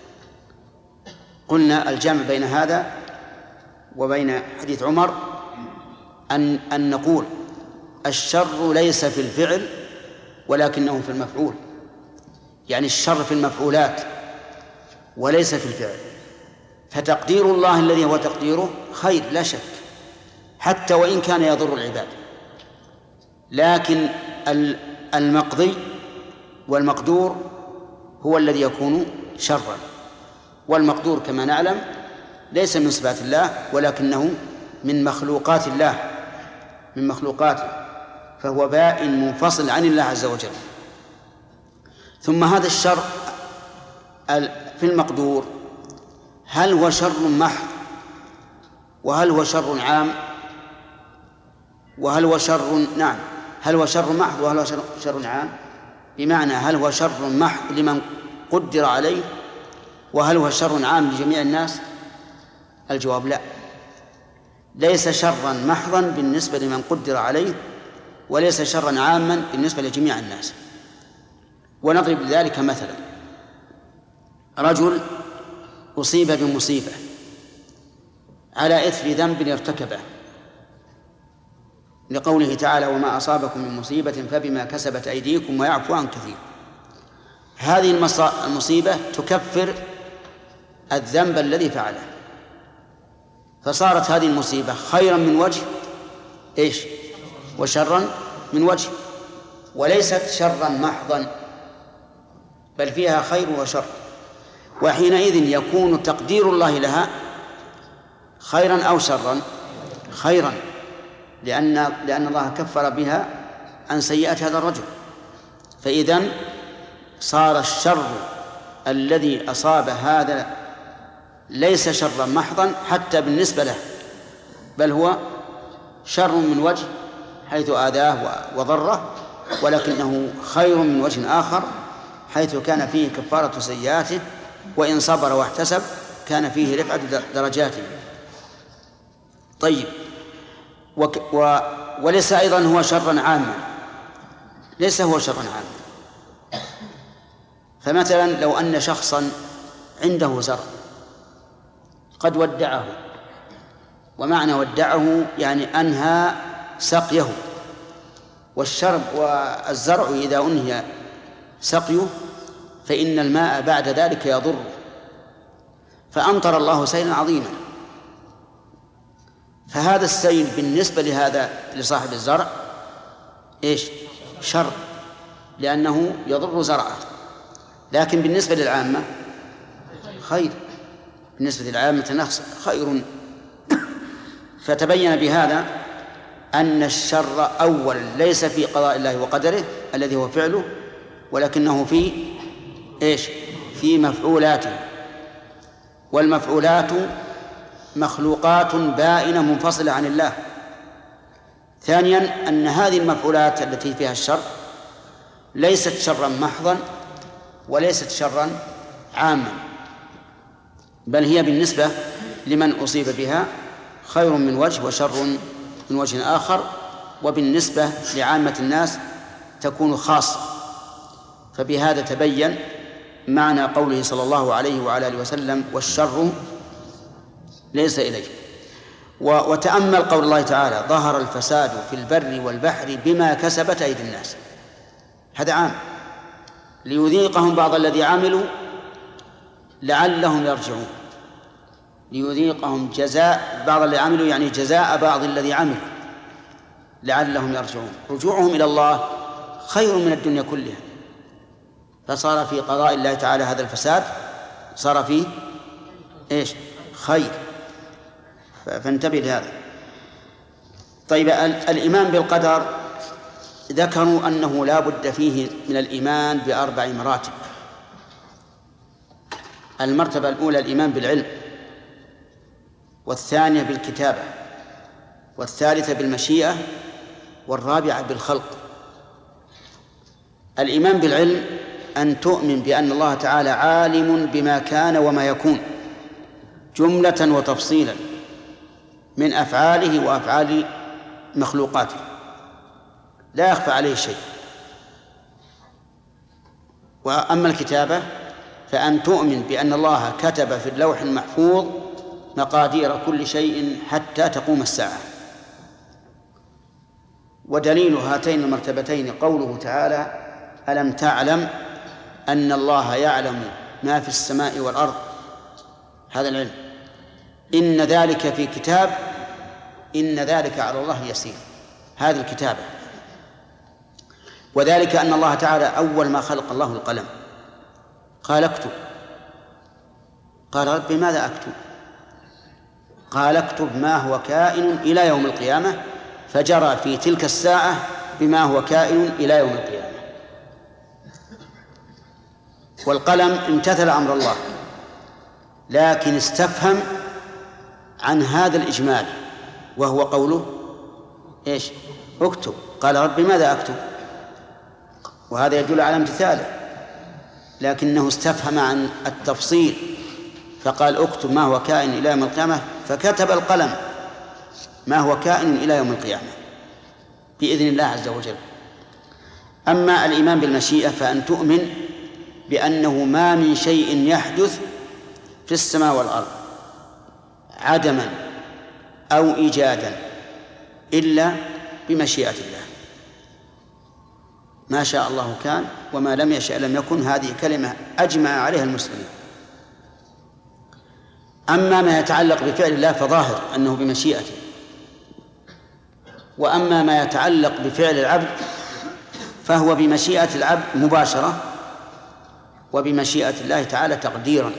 قلنا الجمع بين هذا وبين حديث عمر أن, أن نقول الشر ليس في الفعل ولكنه في المفعول، يعني الشر في المفعولات وليس في الفعل. فتقدير الله الذي هو تقديره خير لا شك، حتى وإن كان يضر العباد، لكن المقضي والمقدور هو الذي يكون شرا. والمقدور كما نعلم ليس من صفات الله ولكنه من مخلوقات الله، من مخلوقاته، فهو بائن منفصل عن الله عز وجل. ثم هذا الشر في المقدور هل هو شر محض وهل هو شر عام وهل هو شر نعم هل هو شر محض وهل هو شر, شر عام؟ بمعنى هل هو شر محض لمن قدر عليه وهل هو شر عام لجميع الناس؟ الجواب لا، ليس شرا محضا بالنسبة لمن قدر عليه، وليس شرا عاما بالنسبة لجميع الناس. ونضرب لذلك مثلا: رجل أصيب بمصيبة على إثر ذنب ارتكبه، لقوله تعالى: وما أصابكم من مصيبة فبما كسبت أيديكم ويعفو عن كثير. هذه المصيبة تكفر الذنب الذي فعله، فصارت هذه المصيبة خيرا من وجه إيش وشرا من وجه، وليست شرا محضا بل فيها خير وشر. وحينئذ يكون تقدير الله لها خيرا أو شرا؟ خيرا، لأن لأن الله كفر بها عن سيئات هذا الرجل. فإذن صار الشر الذي أصاب هذا ليس شرا محضا حتى بالنسبة له، بل هو شر من وجه حيث آذاه وضره، ولكنه خير من وجه آخر حيث كان فيه كفارة سيئاته، وإن صبر واحتسب كان فيه رفعة درجاته. طيب، وك و وليس أيضا هو شرا عاما، ليس هو شرا عاما. فمثلا لو أن شخصا عنده زرع قد ودعه، ومعنى ودعه يعني أنهى سقيه، والشرب والزرع إذا أنهي سقيه فإن الماء بعد ذلك يضر، فأمطر الله سيلا عظيما، فهذا السيل بالنسبة لهذا لصاحب الزرع إيش؟ شر، لأنه يضر زرعه، لكن بالنسبة للعامة خير، بالنسبة للعامة خير. فتبين بهذا أن الشر أولا ليس في قضاء الله وقدره الذي هو فعله، ولكنه في إيش؟ في مفعولاته، والمفعولات مخلوقات بائنة منفصلة عن الله. ثانيا أن هذه المفعولات التي فيها الشر ليست شرا محضا وليست شرا عاما، بل هي بالنسبة لمن أصيب بها خير من وجه وشر من وجه آخر، وبالنسبة لعامة الناس تكون خاصة. فبهذا تبين معنى قوله صلى الله عليه وعلى آله وسلم: والشر ليس إليه. وتأمل قول الله تعالى: ظهر الفساد في البر والبحر بما كسبت أيدي الناس. هذا عام، ليذيقهم بعض الذي عملوا لعلهم يرجعون. ليذيقهم جزاء بعض الذي عملوا يعني جزاء بعض الذي عملوا لعلهم يرجعون. رجوعهم إلى الله خير من الدنيا كلها، فصار في قضاء الله تعالى هذا الفساد صار فيه إيش؟ خير. فانتبه لهذا. طيب، الإيمان بالقدر ذكروا أنه لا بد فيه من الإيمان بأربع مراتب. المرتبة الأولى الإيمان بالعلم، والثانية بالكتابة، والثالثة بالمشيئة، والرابعة بالخلق. الإيمان بالعلم أن تؤمن بأن الله تعالى عالم بما كان وما يكون جملة وتفصيلا من أفعاله وأفعال مخلوقاته، لا يخفى عليه شيء. وأما الكتابة فأن تؤمن بأن الله كتب في اللوح المحفوظ مقادير كل شيء حتى تقوم الساعة. ودليل هاتين المرتبتين قوله تعالى: ألم تعلم أن الله يعلم ما في السماء والأرض. هذا العلم. إن ذلك في كتاب إن ذلك على الله يسير. هذه الكتابة. وذلك أن الله تعالى أول ما خلق الله القلم قال: اكتب. قال: رب ماذا أكتب؟ قال: اكتب ما هو كائن إلى يوم القيامة. فجرى في تلك الساعة بما هو كائن إلى يوم القيامة. والقلم امتثل أمر الله، لكن استفهم عن هذا الإجمال، وهو قوله إيش؟ اكتب. قال: رب ماذا أكتب؟ وهذا يدل على امتثاله، لكنه استفهم عن التفصيل فقال: اكتب ما هو كائن إلى يوم القيامة. فكتب القلم ما هو كائن إلى يوم القيامة بإذن الله عز وجل. أما الإيمان بالمشيئة فأن تؤمن بأنه ما من شيء يحدث في السماء والأرض عدما أو إيجادا إلا بمشيئة الله. ما شاء الله كان وما لم يشأ لم يكن. هذه كلمة أجمع عليها المسلمين. أما ما يتعلق بفعل الله فظاهر أنه بمشيئته، وأما ما يتعلق بفعل العبد فهو بمشيئة العبد مباشرة وبمشيئة الله تعالى تقديرا.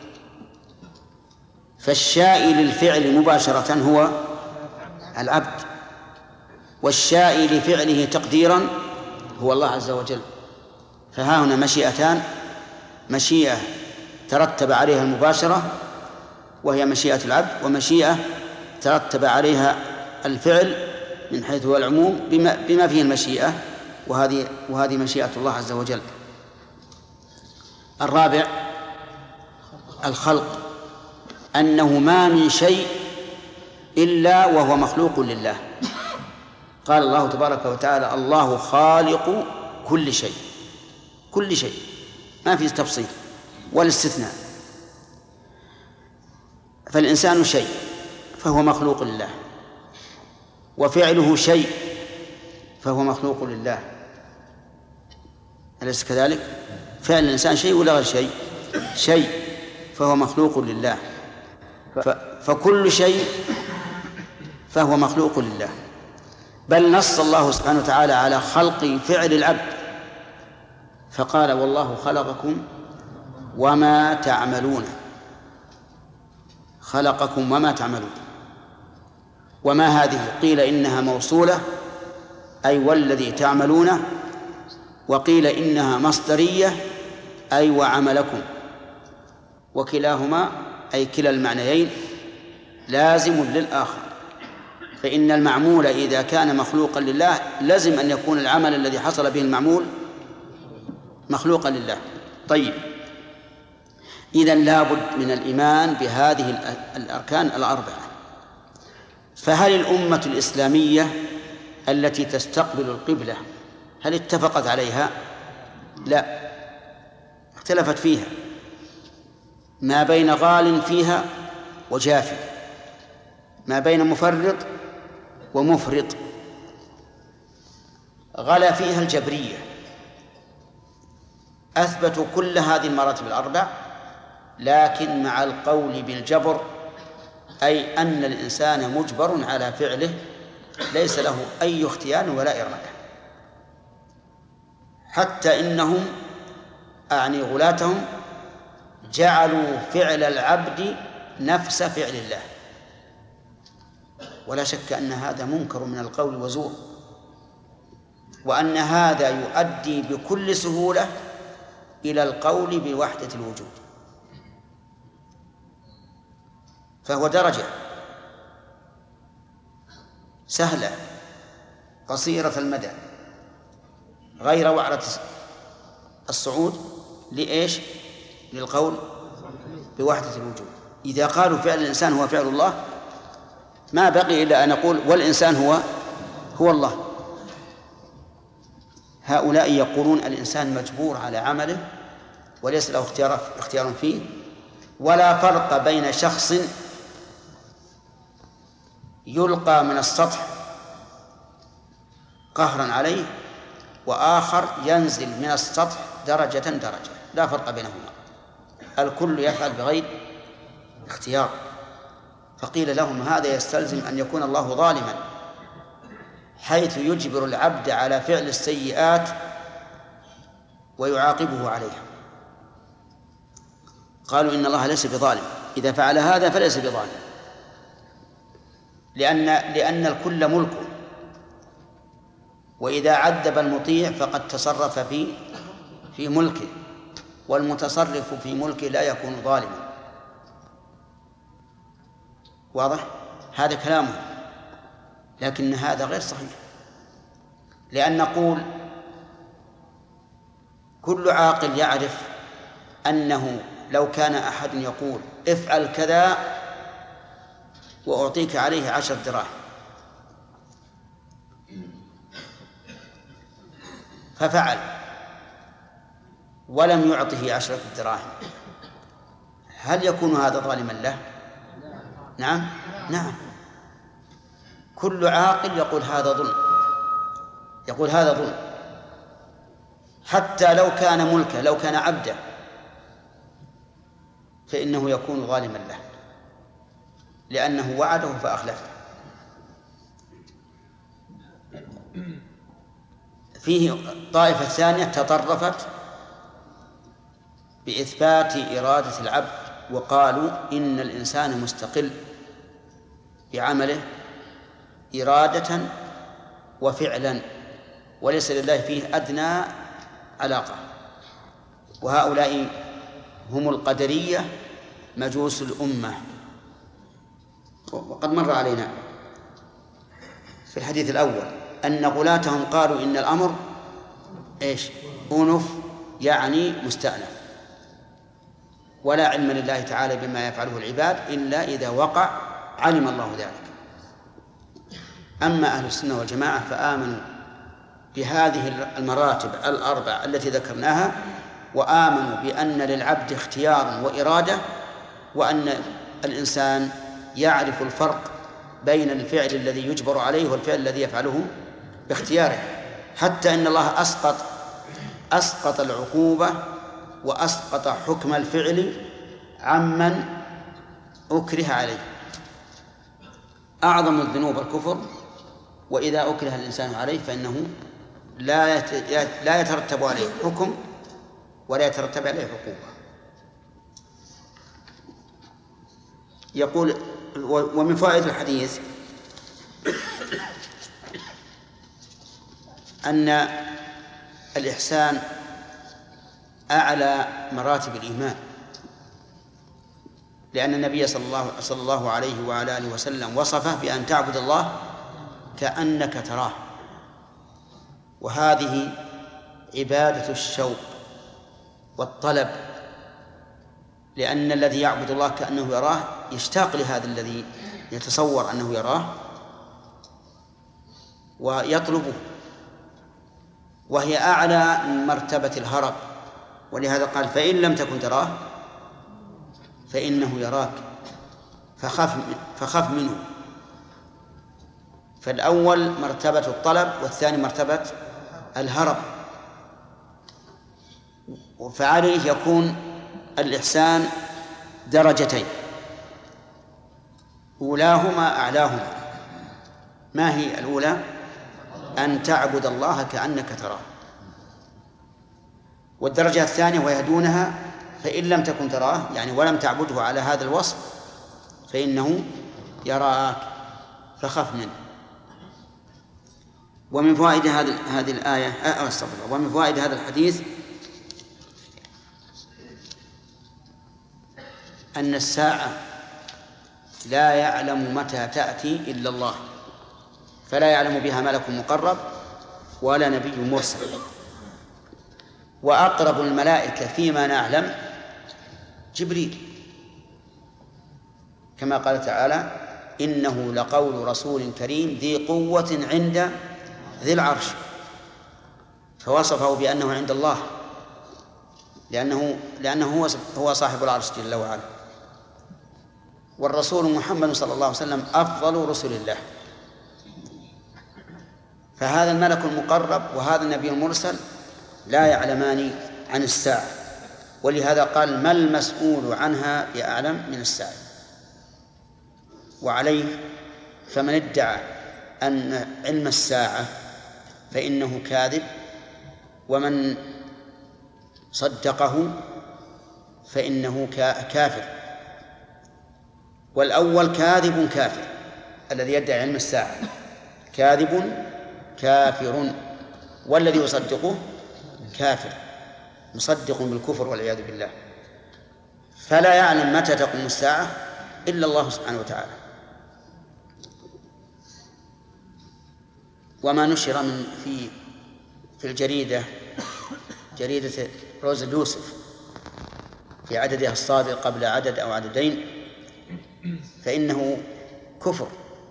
فالشائي للفعل مباشرة هو العبد، والشائي لفعله تقديرا هو الله عز وجل. فها هنا مشيئتان: مشيئة ترتب عليها المباشرة وهي مشيئة العبد، ومشيئة ترتب عليها الفعل من حيث هو العموم بما, بما فيه المشيئة، وهذه وهذه مشيئة الله عز وجل. الرابع الخلق، أنه ما من شيء إلا وهو مخلوق لله. قال الله تبارك وتعالى: الله خالق كل شيء، كل شيء، ما في تفصيل ولا استثناء. فالإنسان شيء فهو مخلوق لله، وفعله شيء فهو مخلوق لله، أليس كذلك؟ فعل الإنسان شيء ولا غير شيء؟ شيء، فهو مخلوق لله. فكل شيء فهو مخلوق لله، بل نص الله سبحانه وتعالى على خلق فعل العبد فقال: والله خلقكم وما تعملون. خلقكم وما تعملون. وما هذه؟ قيل إنها موصولة أي والذي تعملونه، وقيل إنها مصدرية أي وعملكم، وكلاهما أي كلا المعنيين لازم للآخر. فإن المعمول إذا كان مخلوقا لله لازم أن يكون العمل الذي حصل به المعمول مخلوقا لله. طيب، إذن لابد من الإيمان بهذه الأركان الأربعة. فهل الأمة الإسلامية التي تستقبل القبلة هل اتفقت عليها؟ لا، اختلفت فيها، ما بين غال فيها وجاف، ما بين مفرط ومفرط. غلا فيها الجبرية، أثبتوا كل هذه المراتب الأربع، لكن مع القول بالجبر، أي أن الإنسان مجبر على فعله ليس له أي اختيار ولا إرادة. حتى إنهم أعني غلاتهم جعلوا فعل العبد نفس فعل الله، ولا شك أن هذا منكر من القول وزور، وأن هذا يؤدي بكل سهولة إلى القول بوحدة الوجود، فهو درجة سهلة قصيرة المدى غير وعرة الصعود لإيش؟ للقول بوحدة الوجود. إذا قالوا فعل الإنسان هو فعل الله ما بقي إلا أن نقول والإنسان هو هو الله. هؤلاء يقولون الإنسان مجبور على عمله وليس له اختيار اختيار فيه، ولا فرق بين شخص يلقى من السطح قهرا عليه وآخر ينزل من السطح درجة درجة، لا فرق بينهما، الكل يفعل بغير اختيار. فقيل لهم هذا يستلزم أن يكون الله ظالما حيث يجبر العبد على فعل السيئات ويعاقبه عليها. قالوا إن الله ليس بظالم، إذا فعل هذا فليس بظالم، لأن لأن الكل ملكه، وإذا عذب المطيع فقد تصرف في في ملكه، والمتصرف في ملكه لا يكون ظالما. واضح؟ هذا كلامه، لكن هذا غير صحيح، لأن نقول كل عاقل يعرف أنه لو كان أحد يقول افعل كذا وأعطيك عليه عشر دراهم ففعل ولم يعطه عشرة دراهم، هل يكون هذا ظالما له؟ نعم نعم، كل عاقل يقول هذا ظلم، يقول هذا ظلم، حتى لو كان ملكه، لو كان عبدا فإنه يكون ظالما له، لأنه وعده فأخلفه. فيه طائفة ثانية تطرفت بإثبات إرادة العبد، وقالوا إن الإنسان مستقل بعمله إرادة وفعلا وليس لله فيه أدنى علاقة، وهؤلاء هم القدرية مجوس الأمة. وقد مر علينا في الحديث الأول أن غلاتهم قالوا إن الأمر إيش؟ أنف، يعني مستأنف، ولا علم لله تعالى بما يفعله العباد إلا إذا وقع علم الله ذلك. أما أهل السنة والجماعة فآمنوا بهذه المراتب الأربع التي ذكرناها، وآمنوا بأن للعبد اختيار وإرادة، وأن الإنسان يعرف الفرق بين الفعل الذي يجبر عليه والفعل الذي يفعله باختياره، حتى إن الله أسقط أسقط العقوبة وأسقط حكم الفعل عمن أكره عليه. أعظم الذنوب الكفر، وإذا أكره الإنسان عليه فإنه لا لا يترتب عليه حكم ولا يترتب عليه عقوبة. يقول: ومن فوائد الحديث أن الإحسان أعلى مراتب الإيمان، لأن النبي صلى الله, صلى الله عليه وعلى آله وسلم وصفه بأن تعبد الله كأنك تراه، وهذه عبادة الشوق والطلب، لأن الذي يعبد الله كأنه يراه يشتاق لهذا الذي يتصور أنه يراه ويطلبه، وهي أعلى من مرتبة الهرب. ولهذا قال: فإن لم تكن تراه فإنه يراك فخف فخف منه. فالأول مرتبة الطلب، والثاني مرتبة الهرب. فعليه يكون الإحسان درجتين، أولاهما أعلاهما. ما هي الأولى؟ أن تعبد الله كأنك تراه. والدرجة الثانية وهي دونها: فإن لم تكن تراه، يعني ولم تعبده على هذا الوصف، فإنه يراك فخف منه. ومن فوائد هذه هذه الآية أو استغفر الله ومن فوائد هذا الحديث أن الساعة لا يعلم متى تأتي إلا الله، فلا يعلم بها ملك مقرب ولا نبي مرسل. وأقرب الملائكة فيما نعلم جبريل، كما قال تعالى: إنه لقول رسول كريم ذي قوة عند ذي العرش، فوصفه بأنه عند الله، لأنه لأنه هو هو صاحب العرش جل وعلا. والرسول محمد صلى الله عليه وسلم أفضل رسل الله، فهذا الملك المقرب وهذا النبي المرسل لا يعلمان عن الساعة، ولهذا قال: ما المسؤول عنها بأعلم من السائل. وعليه فمن ادعى أن علم الساعة فإنه كاذب، ومن صدقه فإنه كافر. والأول كاذب كافر، الذي يدعي علم الساعة كاذب كافر، والذي يصدقه كافر مصدق بالكفر والعياذ بالله. فلا يعلم متى تقوم الساعة إلا الله سبحانه وتعالى. وما نشر من في في الجريدة جريدة روز اليوسف في عددها الصادر قبل عدد أو عددين فإنه كفر،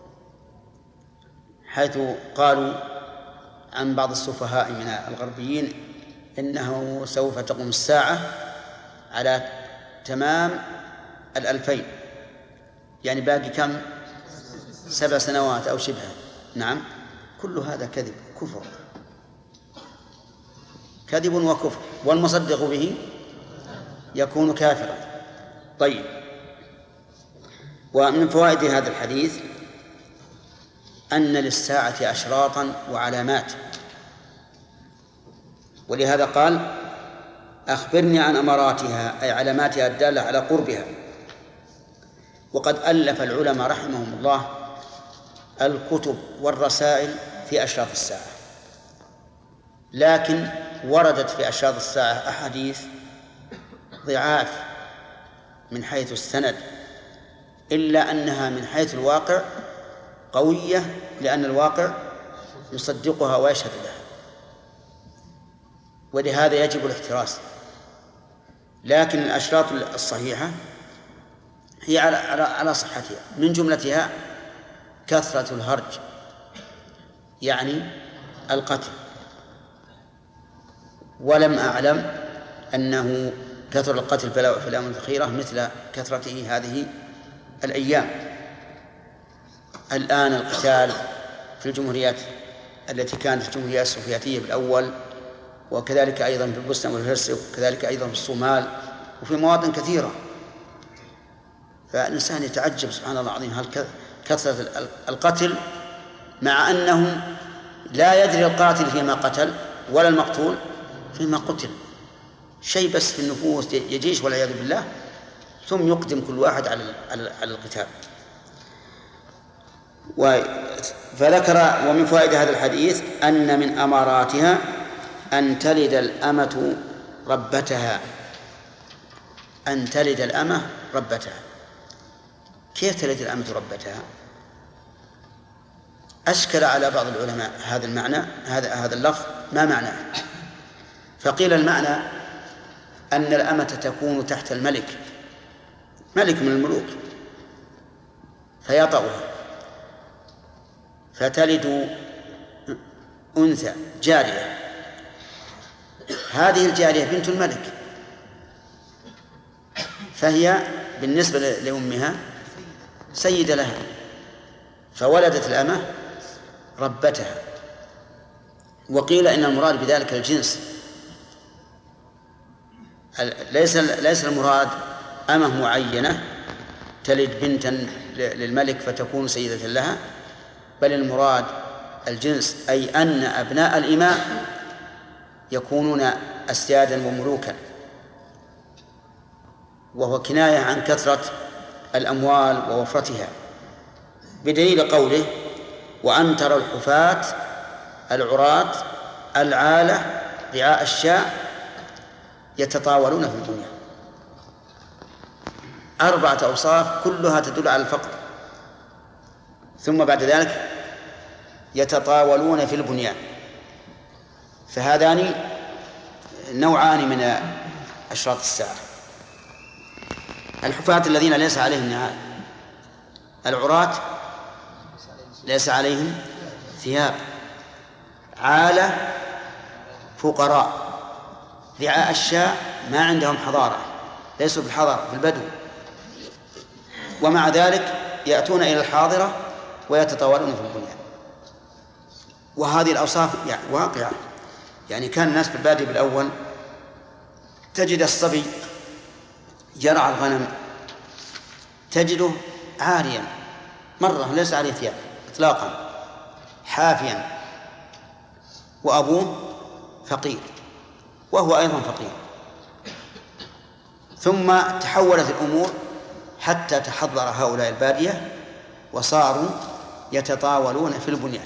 حيث قالوا عن بعض السفهاء من الغربيين إنه سوف تقوم الساعة على تمام الألفين، يعني باقي كم؟ سبع سنوات أو شبه. نعم، كل هذا كذب كفر، كذب وكفر، والمصدق به يكون كافرا. طيب، ومن فوائد هذا الحديث أن للساعة أشراطا وعلامات، ولهذا قال: أخبرني عن أماراتها، أي علاماتها الدالة على قربها. وقد ألف العلماء رحمهم الله الكتب والرسائل في أشراط الساعة، لكن وردت في أشراط الساعة أحاديث ضعاف من حيث السند، إلا أنها من حيث الواقع قوية، لأن الواقع يصدقها ويشهد لها. ولهذا يجب الاحتراس لكن الأشراط الصحيحة هي على على صحتها، من جملتها كثرة الهرج يعني القتل، ولم أعلم أنه كثر القتل في الأيام الأخيرة مثل كثرته هذه الأيام. الآن القتال في الجمهوريات التي كانت الجمهورية السوفيتية بالأول، وكذلك أيضا في البوسنة والهرسك، وكذلك أيضا في الصومال وفي مواطن كثيرة. فالإنسان يتعجب سبحان الله العظيم هل كثرة القتل مع أنه لا يدري القاتل فيما قتل ولا المقتول فيما قتل، شيء بس في النفوس يجيش والعياذ بالله، ثم يقدم كل واحد على على القتال. فذكر ومن فوائد هذا الحديث أن من أماراتها أن تلد الأمة ربتها، أن تلد الأمة ربتها. كيف تلد الأمة ربتها؟ أشكل على بعض العلماء هذا المعنى، هذا هذا اللفظ ما معناه؟ فقيل المعنى أن الأمة تكون تحت الملك، ملك من الملوك، فيطأها فتلد أنثى جارية، هذه الجارية بنت الملك، فهي بالنسبة لأمها سيدة لها، فولدت الأمة ربتها. وقيل إن المراد بذلك الجنس، ليس ليس المراد أمة معينة تلد بنتا للملك فتكون سيدة لها، بل المراد الجنس، أي أن أبناء الإماء يكونون أسيادا وملوكا، وهو كناية عن كثرة الأموال ووفرتها، بدليل قوله وأن ترى الحفاة العراة العالة رعاء الشاء يتطاولون في البنيان. أربعة أوصاف كلها تدل على الفقر، ثم بعد ذلك يتطاولون في البنيان. فهذان نوعان من أشراط الساعة: الحفاة الذين ليس عليهم نعال، العراة ليس عليهم ثياب، عالة فقراء، رعاء الشاء ما عندهم حضارة، ليسوا بالحضارة في البدو، ومع ذلك يأتون إلى الحاضرة ويتطاولون في البنيان. وهذه الأوصاف يعني واقعة، يعني كان الناس في البادية بالأول تجد الصبي يرعى الغنم تجده عاريا مرة ليس عليه ثياب إطلاقا، حافيا، وأبوه فقير وهو أيضا فقير. ثم تحولت الأمور حتى تحضر هؤلاء البادية وصاروا يتطاولون في البنيان.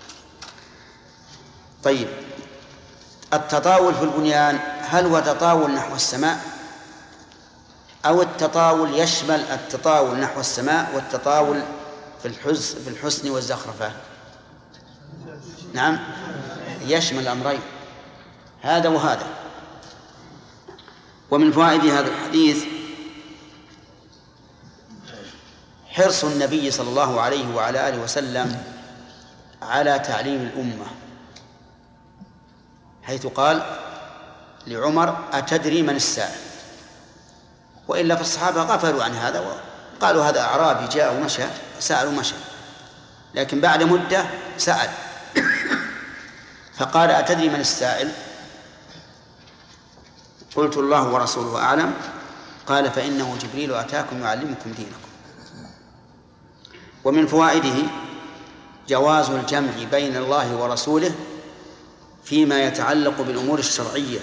طيب، التطاول في البنيان هل هو تطاول نحو السماء، أو التطاول يشمل التطاول نحو السماء والتطاول في الحسن في الحسن والزخرفة؟ نعم، يشمل الأمرين، هذا وهذا. ومن فوائد هذا الحديث حرص النبي صلى الله عليه وعلى آله وسلم على تعليم الأمة، حيث قال لعمر أتدري من السائل؟ وإلا فالصحابة غفلوا عن هذا وقالوا هذا أعرابي جاء ومشى، سأل ومشى، لكن بعد مدة سأل فقال أتدري من السائل؟ قلت الله ورسوله أعلم. قال فإنه جبريل أتاكم يعلمكم دينكم. ومن فوائده جواز الجمع بين الله ورسوله فيما يتعلق بالأمور الشرعية،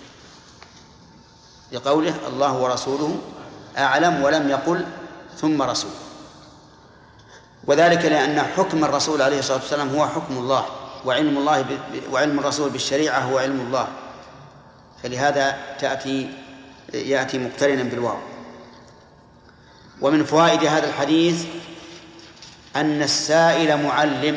لقوله الله ورسوله أعلم ولم يقل ثم رسول، وذلك لأن حكم الرسول عليه الصلاة والسلام هو حكم الله، وعلم الله ب... وعلم الرسول بالشريعة هو علم الله، فلهذا تأتي يأتي مقترنا بالواو. ومن فوائد هذا الحديث أن السائل معلم.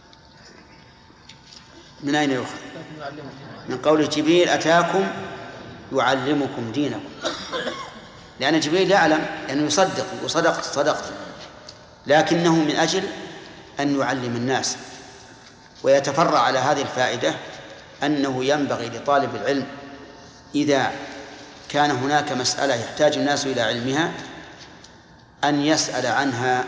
من أين يؤخذ؟ من قول جبريل أتاكم يعلمكم دينكم، لأن جبريل يعلم أنه يصدق وصدقت صدقت، لكنه من أجل أن يعلم الناس. ويتفرع على هذه الفائدة أنه ينبغي لطالب العلم إذا كان هناك مسألة يحتاج الناس إلى علمها أن يسأل عنها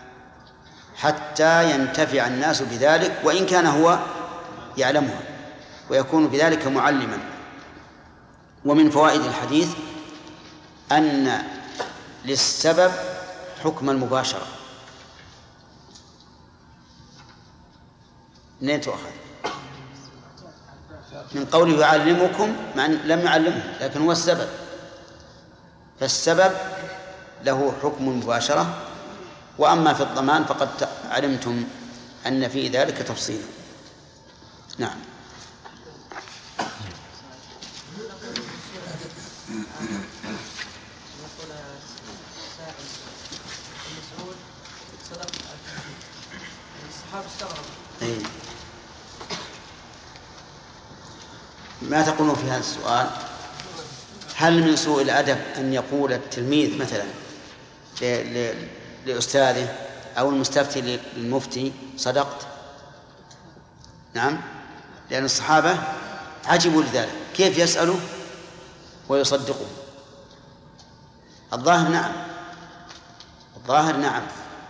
حتى ينتفع الناس بذلك، وإن كان هو يعلمها، ويكون بذلك معلما. ومن فوائد الحديث أن للسبب حكم المباشرة. منين تؤخذ؟ من قوله يعلمكم، مع أن لم يعلمه لكن هو السبب، فالسبب له حكم المباشرة. وأما في الضمان فقد علمتم أن في ذلك تفصيلا. نعم. أي. ما تقولون في هذا السؤال؟ هل من سوء الأدب أن يقول التلميذ مثلا لأستاذه أو المستفتي للمفتي صدقت؟ نعم، لأن الصحابة عجبوا لذلك، كيف يسأله ويصدقه؟ الظاهر نعم، الظاهر نعم،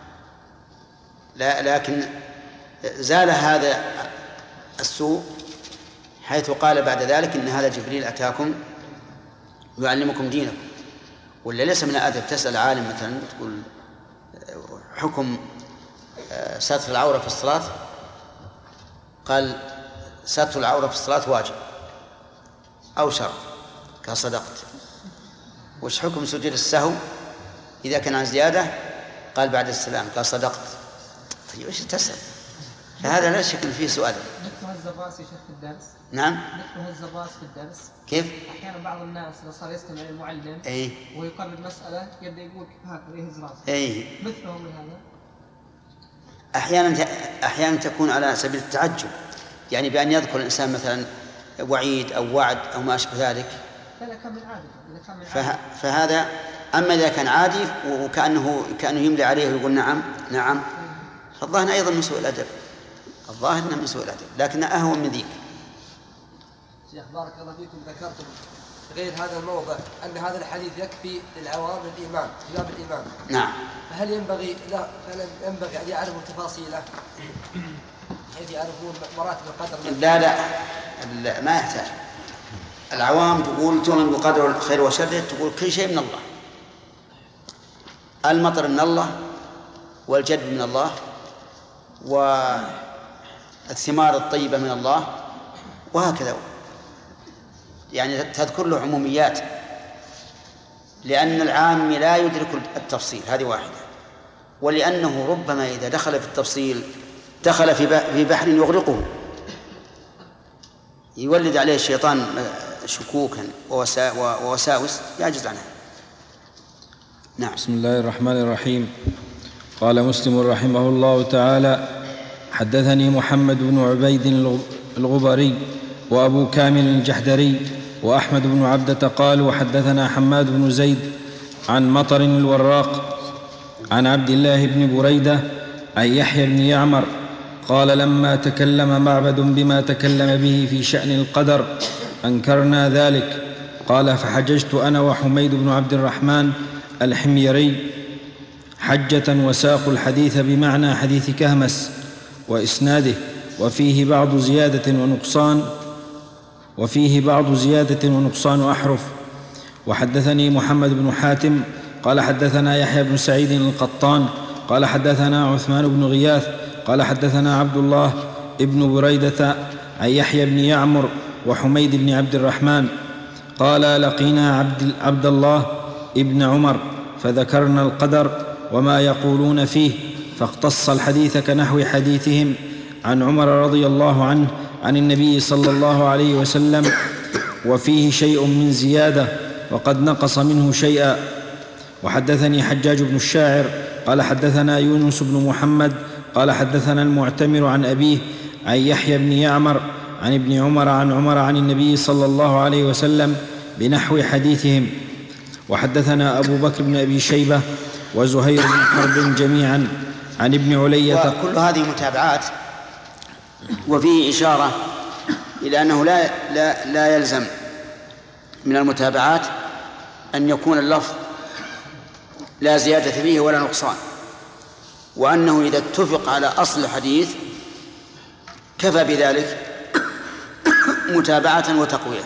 لا لكن زال هذا السوء حيث قال بعد ذلك إن هذا جبريل أتاكم يعلمكم دينكم. ولا ليس من الأدب تسأل عالم مثلا تقول حكم ستر العورة في الصلاة، قال ستر العورة في الصلاة واجب أو شرط كصدقت. وش حكم سجود السهو إذا كان عن زيادة؟ قال بعد السلام قال صدقت. طيب وش تسأل؟ فهذا لا شك فيه سؤال. نكتب الزباس يا شيخ في الدرس. نعم. نكتب الزباس في الدرس. كيف؟ أحيانا بعض الناس إذا صار يستمع المعلم أي. ويقرر مسألة يبدأ يقول كيف هكذا يهز راسه. أي. مثلهم من هذا. أحيانا أحيانا تكون على سبيل التعجب، يعني بأن يذكر الإنسان مثلا وعيد أو وعد أو ما أشبه ذلك. لا كان من عادة. إذا كان من عادة. فهذا أما إذا كان عادي وكأنه كأنه يملي عليه ويقول نعم نعم، فالظاهر أيضا من سوء الأدب، الظاهر أنه من سوء الأدب، لكن أهون من ذيك. شيخ بارك الله فيكم، ذكرتم غير هذا الموضع أن هذا الحديث يكفي للعوام الإيمان في باب الإيمان. نعم. فهل ينبغي لا فهل ينبغي أن يعرفوا تفاصيله حيث يعرفون مراتب القدر؟ لا لا, لا ما يحتاج. العوام تقول تؤمن بقدر الخير وشره، تقول كل شيء من الله، المطر من الله والجد من الله والثمار الطيبة من الله وهكذا، يعني تذكر له عموميات، لأن العام لا يدرك التفصيل، هذه واحدة، ولأنه ربما إذا دخل في التفصيل دخل في بحر يغرقه، يولد عليه الشيطان شكوكا ووساوس يعجز عنها. نعم. بسم الله الرحمن الرحيم. قال مسلم رحمه الله تعالى: حدثني محمد بن عبيد الغبري وأبو كامل الجحدري وأحمد بن عبدة قال: وحدثنا حماد بن زيد عن مطر الوراق عن عبد الله بن بريدة عن يحيى بن يعمر قال: لما تكلم معبد بما تكلم به في شأن القدر أنكرنا ذلك. قال: فحججت أنا وحميد بن عبد الرحمن الحميري حجة وساقوا الحديث بمعنى حديث كهمس وإسناده، وفيه بعض زيادة ونقصان وفيه بعض زيادة ونقصان أحرف. وحدثني محمد بن حاتم قال حدثنا يحيى بن سعيد القطان قال حدثنا عثمان بن غياث قال حدثنا عبد الله ابن بريدة عن يحيى بن يعمر وحميد بن عبد الرحمن قال: لقينا عبد, عبد الله ابن عمر فذكرنا القدر وما يقولون فيه، فاقتص الحديث كنحو حديثهم عن عمر رضي الله عنه عن النبي صلى الله عليه وسلم، وفيه شيء من زيادة وقد نقص منه شيئا. وحدثني حجاج بن الشاعر قال حدثنا يونس بن محمد قال حدثنا المعتمر عن أبيه عن يحيى بن يعمر عن ابن عمر عن عمر عن النبي صلى الله عليه وسلم بنحو حديثهم. وحدثنا أبو بكر بن أبي شيبة وزهير بن حرب جميعا عن ابن علية. وكل هذه متابعات، وفيه إشارة إلى أنه لا, لا, لا يلزم من المتابعات أن يكون اللفظ لا زيادة فيه ولا نقصان، وأنه إذا اتفق على أصل الحديث كفى بذلك متابعة وتقوية.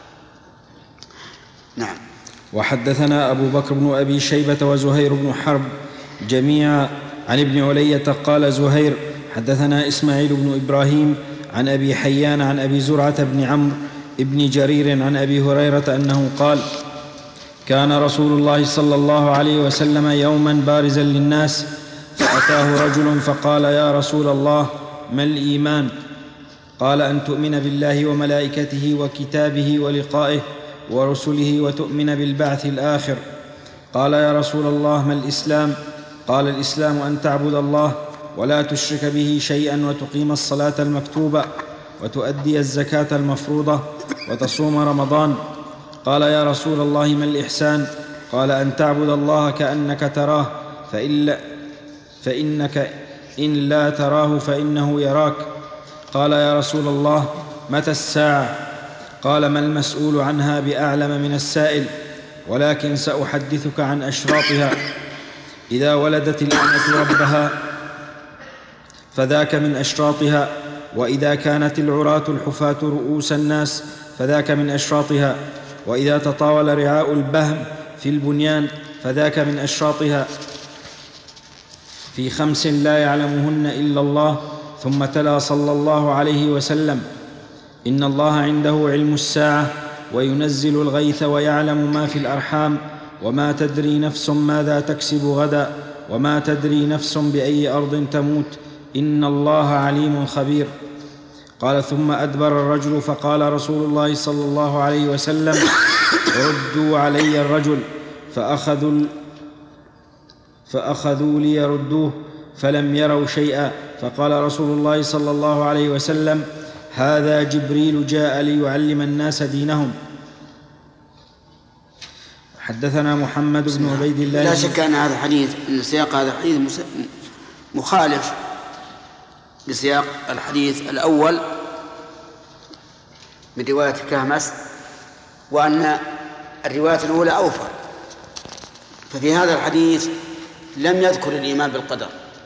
نعم. وحدثنا أبو بكر بن أبي شيبة وزهير بن حرب جميعا عن ابن علية قال زهير حدثنا إسماعيل بن إبراهيم عن أبي حيان عن أبي زرعة بن عمرو بن جرير عن أبي هريرة أنه قال كان رسول الله صلى الله عليه وسلم يوما بارزا للناس فأتاه رجل فقال يا رسول الله ما الإيمان؟ قال أن تؤمن بالله وملائكته وكتابه ولقائه ورسله وتؤمن بالبعث الآخر. قال يا رسول الله ما الإسلام؟ قال الإسلام أن تعبد الله ولا تشرك به شيئا وتقيم الصلاة المكتوبة وتؤدي الزكاة المفروضة وتصوم رمضان. قال يا رسول الله ما الإحسان؟ قال أن تعبد الله كأنك تراه فإن فإنك إن لا تراه فإنه يراك. قال يا رسول الله متى الساعة؟ قال ما المسؤول عنها بأعلم من السائل، ولكن سأحدثك عن أشراطها. إذا ولدت الأمة ربها فذاك من أشراطها، وإذا كانت العراة الحفاة رؤوس الناس فذاك من أشراطها، وإذا تطاول رعاء البهم في البنيان فذاك من أشراطها. في خمس لا يعلمهن إلا الله. ثم تلا صلى الله عليه وسلم إن الله عنده علم الساعة وينزل الغيث ويعلم ما في الأرحام وما تدري نفس ماذا تكسب غدا وما تدري نفس بأي أرض تموت إن الله عليم خبير. قال ثم أدبر الرجل فقال رسول الله صلى الله عليه وسلم ردوا علي الرجل فأخذوا, فأخذوا ليردوه فلم يروا شيئا. فقال رسول الله صلى الله عليه وسلم هذا جبريل جاء ليعلم الناس دينهم. حدثنا محمد بن عبيد الله. لا شك أن هذا الحديث أن سياق هذا الحديث مخالف لسياق الحديث الأول من رواية كهمس، وأن الرواية الأولى أوفر. ففي هذا الحديث لم يذكر الإيمان بالقدر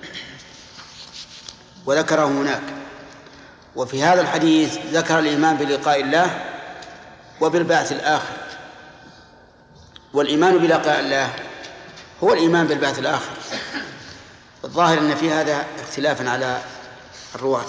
وذكره هناك، وفي هذا الحديث ذكر الإيمان بلقاء الله وبالبعث الآخر. والإيمان بلقاء الله هو الإيمان بالبعث الآخر. الظاهر أن في هذا اختلافا على الرواة.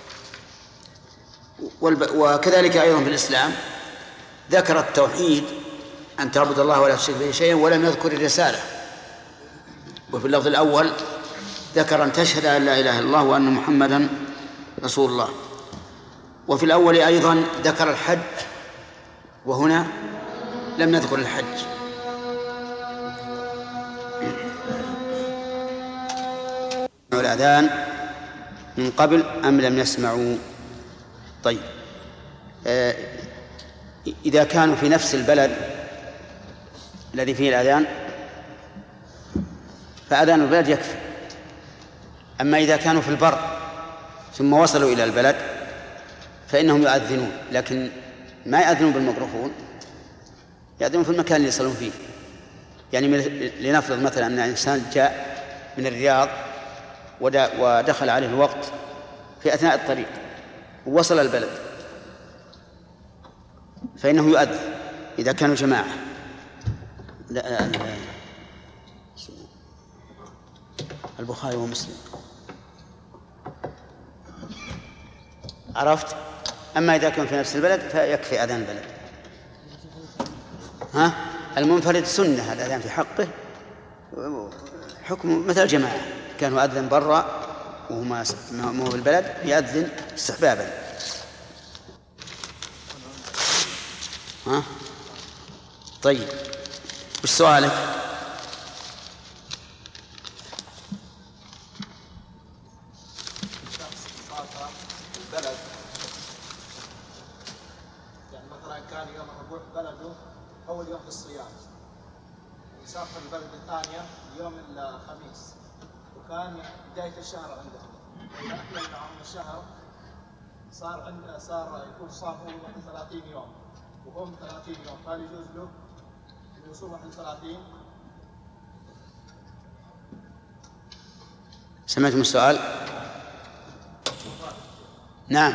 وكذلك أيضا في الإسلام ذكر التوحيد أن تعبد الله ولا تشرك به شيئا ولم يذكر الرسالة. وفي اللفظ الأول ذكر أن تشهد أن لا إله إلا الله وأن محمدا رسول الله. وفي الأول أيضا ذكر الحج، وهنا لم يذكر الحج. الأذان من قبل أم لم يسمعوا؟ طيب، آه إذا كانوا في نفس البلد الذي فيه الأذان فأذان البلد يكفي. أما إذا كانوا في البر ثم وصلوا إلى البلد فإنهم يؤذنون، لكن ما يأذنون بالميكروفون، يأذنون في المكان اللي يصلون فيه. يعني لنفرض مثلا أن إنسان جاء من الرياض ودخل عليه الوقت في أثناء الطريق ووصل البلد فإنه يؤذن إذا كانوا جماعة. البخاري ومسلم، عرفت؟ أما إذا كان في نفس البلد فيكفي أذان البلد. ها؟ المنفرد سنة الأذان في حقه حكم مثل الجماعة، كانوا أذن برا وهما مو في البلد يأذن استحبابا. ها؟ طيب، وش سؤالك؟ بلد يعني مثلا كان كان يوم ربوع بلده أول يوم في الصيام، وسافر البلد الثانية يوم الخميس، وكان بداية الشهر عندهم، وإذا أكمل معهم الشهر صار عنده صار يكون صام هو ثلاثين يوم وهم ثلاثين يوم، فهل يجوز له أن يصوم واحد ثلاثين؟ سمعتم السؤال؟ نعم.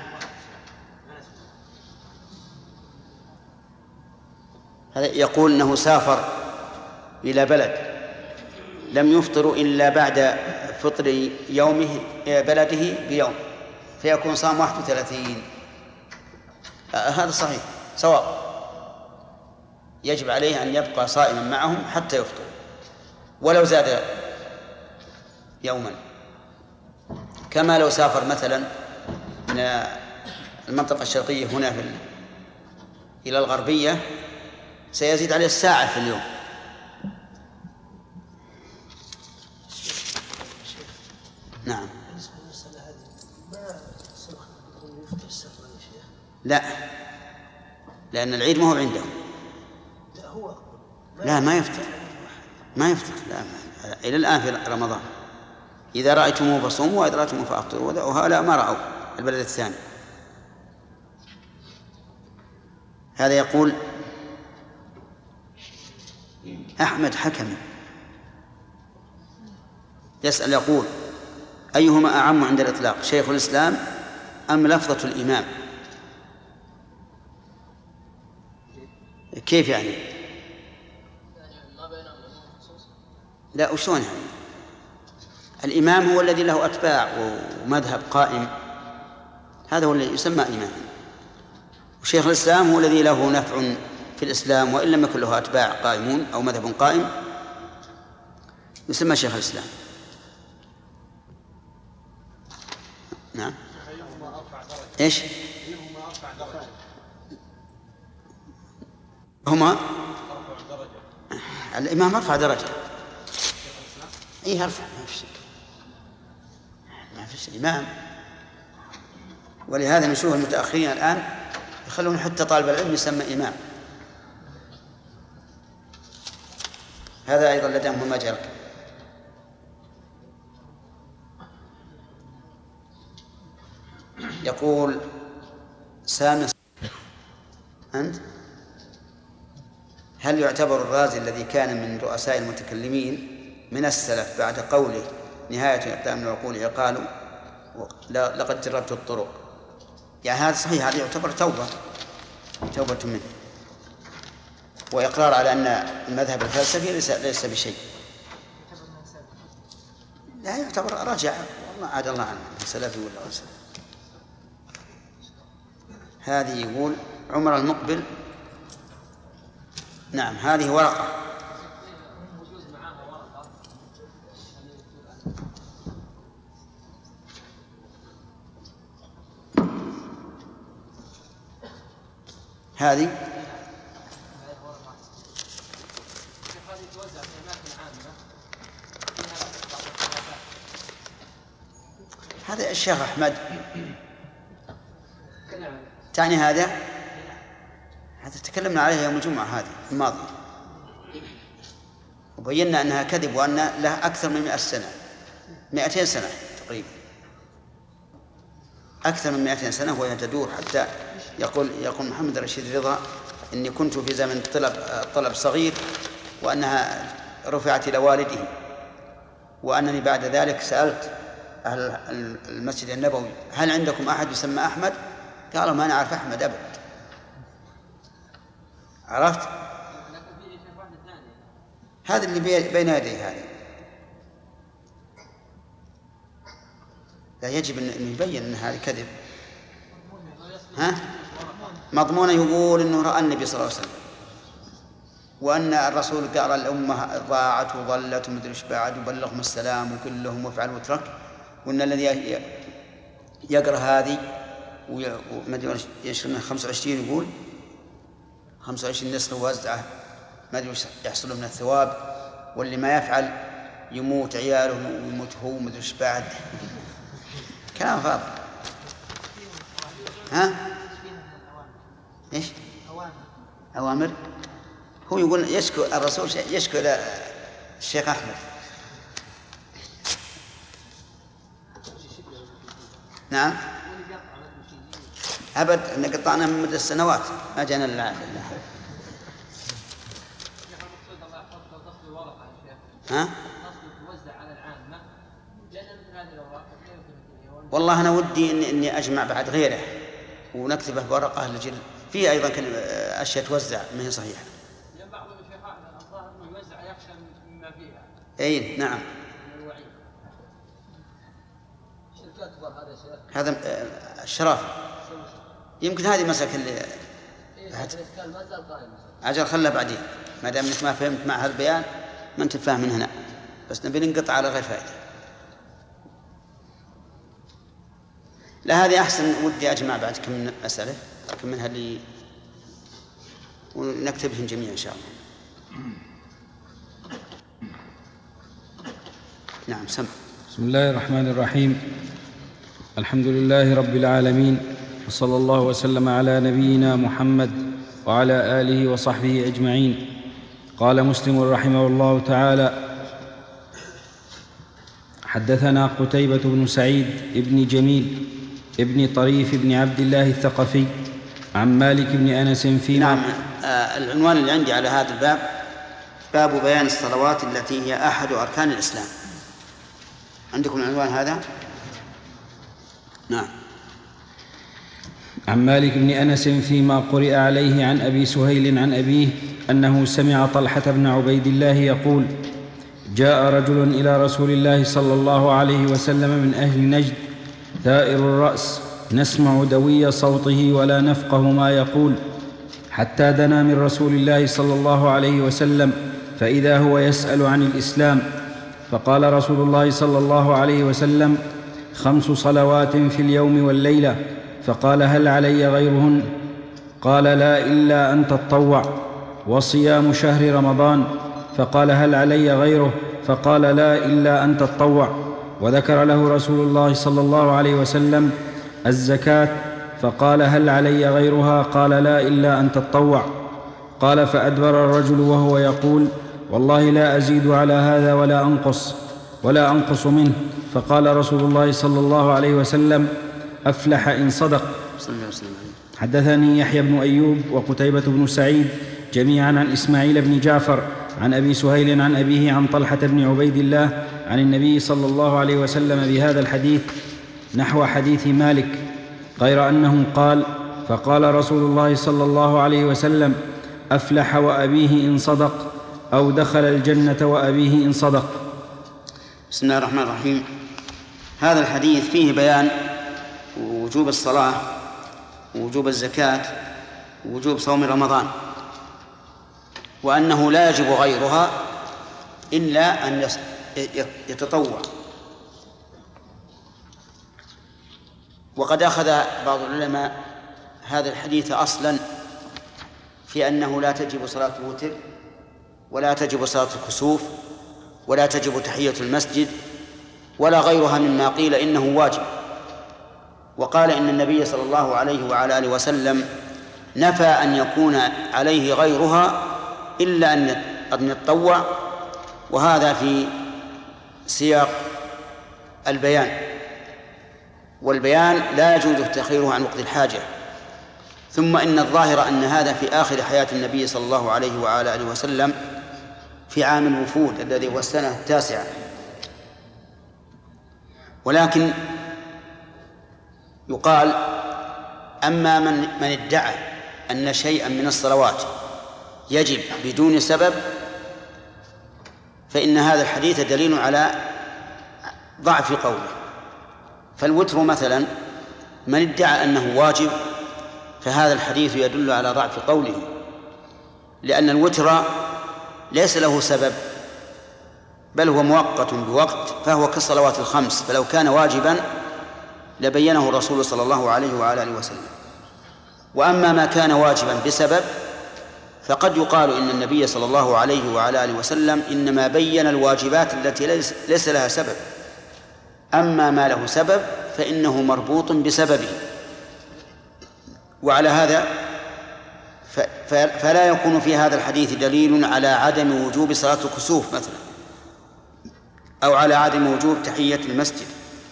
هذا يقول أنه سافر إلى بلد لم يفطر إلا بعد فطر يومه بلده بيوم، فيكون صام واحد وثلاثين. هذا صحيح صواب، يجب عليه أن يبقى صائما معهم حتى يفطر ولو زاد يوما، كما لو سافر مثلا من المنطقة الشرقية هنا في إلى الغربية سيزيد عليه الساعة في اليوم. نعم. لا، لأن العيد ما هو عندهم. لا ما يفتر ما يفتر لا ما. إلى الآن في رمضان إذا رأيتموه فصوموا وإذا رأيتموه فأفطروا، وهؤلاء ما رأوا البلد الثاني. هذا يقول أحمد حكمي يسأل يقول أيهما أعم عند الإطلاق، شيخ الإسلام أم لفظة الإمام؟ كيف يعني؟ لا وشون يعني؟ الإمام هو الذي له أتباع ومذهب قائم، هذا هو الذي يسمى إمام. وشيخ الإسلام هو الذي له نفع في الإسلام وإن لم يكن له أتباع قائمون أو مذهب قائم يسمى شيخ الإسلام. نعم. إيش؟ هما الإمام أرفع درجة. إيه أرفع ما في شيء ما في شيء إمام. ولهذا نشوف المتأخرين الآن يخلون حتى طالب العلم يسمى إمام. هذا أيضا لديهم مجال. يقول سامي أنت هل يعتبر الرازي الذي كان من رؤساء المتكلمين من السلف بعد قوله نهاية إقدام العقول عقال لقد جربت الطرق؟ يعني هذا صحيح، هذا يعتبر توبة توبة منه وإقرار على أن المذهب الفلسفي ليس, ليس بشيء. لا يعتبر رجع والله عاد الله عنه سلفي ولا غير سلفي. هذه يقول عمر المقبل. نعم هذه ورقة هذه هذا الشيخ أحمد تعني هذا هذا تكلمنا عليه يوم الجمعة هذه الماضية وبينا أنها كذب وأن لها أكثر من مئة سنة مئتين سنة تقريبا أكثر من مئتين سنة وهي تدور. حتى يقول يقول محمد رشيد رضا إني كنت في زمن طلب طلب صغير وأنها رفعت إلى والده، وأنني بعد ذلك سألت أهل المسجد النبوي هل عندكم أحد يسمى أحمد؟ قالوا ما نعرف أحمد أبدا. عرفت؟ هذا اللي بين يدي هذا لا يجب أن يبين أن هذا كذب. ها؟ مضمونه يقول أنه رأى النبي صلى الله عليه وسلم وأن الرسول قال الأمة ضاعت وضلت ومدري ايش بعد وبلغهم السلام وكلهم وفعل وترك، وأن الذي يقرأ هذه وما يشرب من خمسة وعشرين يقول خمسة وعشرين نسخة ووزعه ما أدري يحصل من الثواب، واللي ما يفعل يموت عياله ويموت هو ما أدري ايش بعد. كلام فاضي. ها؟ ايش؟ أوامر. هو يقول يشكو الرسول يشكو إلى الشيخ أحمد. نعم أبد أن قطعنا من مدة السنوات ما جانا لله. ها؟ والله أنا ودي إني, إني أجمع بعد غيره ونكتبه بورقة لجل فيه أيضا أشياء توزع ما هي صحيحة. بعض الشيخ الظاهر إنه يوزع يخشى مما فيها. أي نعم. هذا الشرافة يمكن هذه مسألة اللي أجل خلها بعدين ما دام إنك ما فهمت مع هالبيان ما أنت فاهم من هنا بس نبي ننقطع على غير فائدة. لا هذه أحسن ودي أجمع بعد كم من مسألة كم منها اللي ونكتبهم جميعا إن شاء الله. نعم سمع. بسم الله الرحمن الرحيم. الحمد لله رب العالمين وصلى الله وسلم على نبينا محمد وعلى آله وصحبه أجمعين. قال مسلم رحمه الله تعالى: حدثنا قتيبة بن سعيد بن جميل ابن طريف بن عبد الله الثقفي عن مالك بن أنس في نعم. آه العنوان اللي عندي على هذا الباب باب بيان الصلوات التي هي أحد أركان الإسلام. عندكم العنوان هذا؟ نعم. عن مالك بن أنس فيما قرئ عليه عن أبي سهيل عن أبيه أنه سمع طلحة بن عبيد الله يقول: جاء رجل إلى رسول الله صلى الله عليه وسلم من أهل نجد ثائر الرأس نسمع دوي صوته ولا نفقه ما يقول، حتى دنا من رسول الله صلى الله عليه وسلم فإذا هو يسأل عن الإسلام، فقال رسول الله صلى الله عليه وسلم: خمس صلوات في اليوم والليلة. فقال: هل علي غيرهن؟ قال: لا إلا أن تطوع. وصيام شهر رمضان. فقال: هل علي غيره؟ فقال: لا إلا أن تطوع. وذكر له رسول الله صلى الله عليه وسلم الزكاة، فقال: هل علي غيرها؟ قال: لا إلا أن تطوع. قال: فأدبر الرجل وهو يقول: والله لا أزيد على هذا ولا أنقص ولا أنقص منه. فقال رسول الله صلى الله عليه وسلم: أفلح إن صدق. حدثني يحيى بن أيوب وقتيبة بن سعيد جميعا عن إسماعيل بن جعفر عن أبي سهيل عن أبيه عن طلحة بن عبيد الله عن النبي صلى الله عليه وسلم بهذا الحديث نحو حديث مالك، غير أنه قال: فقال رسول الله صلى الله عليه وسلم: أفلح وأبيه إن صدق، أو دخل الجنة وأبيه إن صدق. بسم الله الرحمن الرحيم. هذا الحديث فيه بيان وجوب الصلاة ووجوب الزكاة ووجوب صوم رمضان، وأنه لا يجب غيرها إلا أن يتطوع. وقد أخذ بعض العلماء هذا الحديث أصلا في أنه لا تجب صلاة الوتر ولا تجب صلاة الكسوف ولا تجب تحية المسجد ولا غيرها مما قيل إنه واجب. وقال إن النبي صلى الله عليه وعلى آله وسلم نفى أن يكون عليه غيرها إلا أن يتطوع، وهذا في سياق البيان، والبيان لا يجوز تأخيره عن وقت الحاجة. ثم إن الظاهر أن هذا في آخر حياة النبي صلى الله عليه وعلى آله وسلم في عام الوفود الذي هو السنة التاسعة. ولكن يقال: أما من من ادعى أن شيئا من الصلوات يجب بدون سبب فإن هذا الحديث دليل على ضعف قوله. فالوتر مثلا من ادعى أنه واجب فهذا الحديث يدل على ضعف قوله، لأن الوتر ليس له سبب بل هو مؤقت بوقت، فهو كالصلوات الخمس، فلو كان واجبا لبينه الرسول صلى الله عليه وعلى آله وسلم. وأما ما كان واجبا بسبب فقد يقال إن النبي صلى الله عليه وعلى آله وسلم إنما بين الواجبات التي ليس لها سبب، أما ما له سبب فإنه مربوط بسببه. وعلى هذا فلا يكون في هذا الحديث دليل على عدم وجوب صلاة الكسوف مثلا، أو على عدم وجوب تحية المسجد،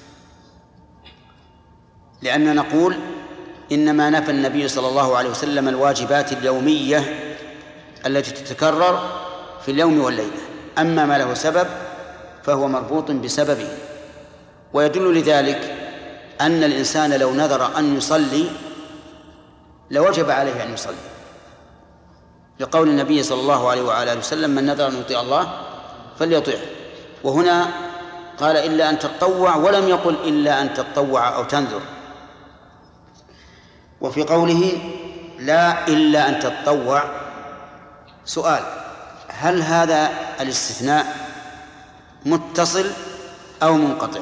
لأننا نقول إنما نفى النبي صلى الله عليه وسلم الواجبات اليومية التي تتكرر في اليوم والليلة، أما ما له سبب فهو مربوط بسببه. ويدل لذلك أن الإنسان لو نذر أن يصلي لوجب عليه أن يصلي، لقول النبي صلى الله عليه وعلى آله وسلم: من نذر أن يطيع الله فليطيعه. وهنا قال: إلا أن تطوع، ولم يقل إلا أن تطوع أو تنذر. وفي قوله لا إلا أن تطوع سؤال: هل هذا الاستثناء متصل أو منقطع؟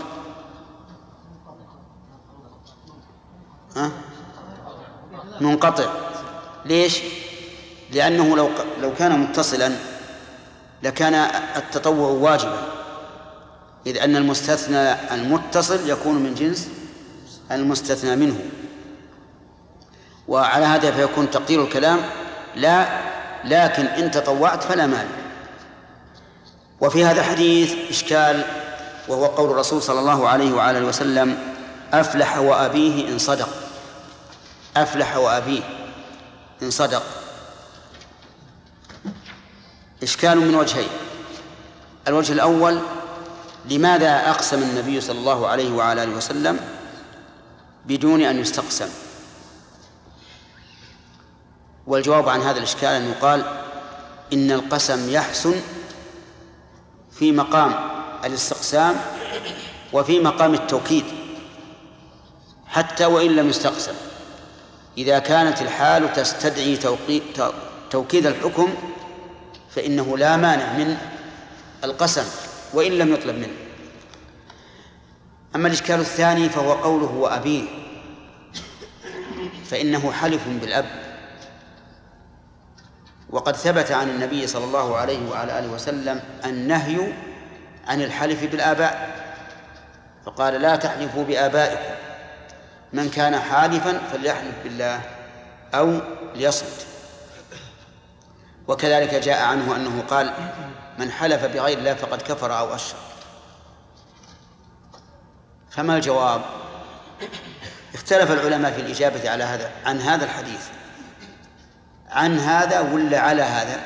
ها؟ منقطع. ليش؟ لأنه لو لو كان متصلا لكان التطوع واجبا، إذ أن المستثنى المتصل يكون من جنس المستثنى منه. وعلى هذا فيكون تقدير الكلام لا، لكن إن تطوعت فلا مانع. وفي هذا الحديث إشكال، وهو قول الرسول صلى الله عليه وعلى آله وسلم: أفلح وأبيه إن صدق. أفلح وأبيه إن صدق. إشكال من وجهين: الوجه الأول: لماذا أقسم النبي صلى الله عليه وعلى آله وسلم بدون أن يستقسم؟ والجواب عن هذا الإشكال أن يقال إن القسم يحسن في مقام الاستقسام وفي مقام التوكيد حتى وإن لم يستقسم، إذا كانت الحال تستدعي توكيد الحكم فإنه لا مانع من القسم وإن لم يطلب منه. أما الإشكال الثاني فهو قوله وأبيه، فإنه حلف بالأب، وقد ثبت عن النبي صلى الله عليه وعلى آله وسلم النهي عن الحلف بالآباء، فقال: لا تحلفوا بآبائكم، من كان حالفا فليحلف بالله أو ليصمت. وكذلك جاء عنه أنه قال: من حلف بغير الله فقد كفر أو أشرك. فما الجواب؟ اختلف العلماء في الإجابة على هذا عن هذا الحديث، عن هذا ولا على هذا؟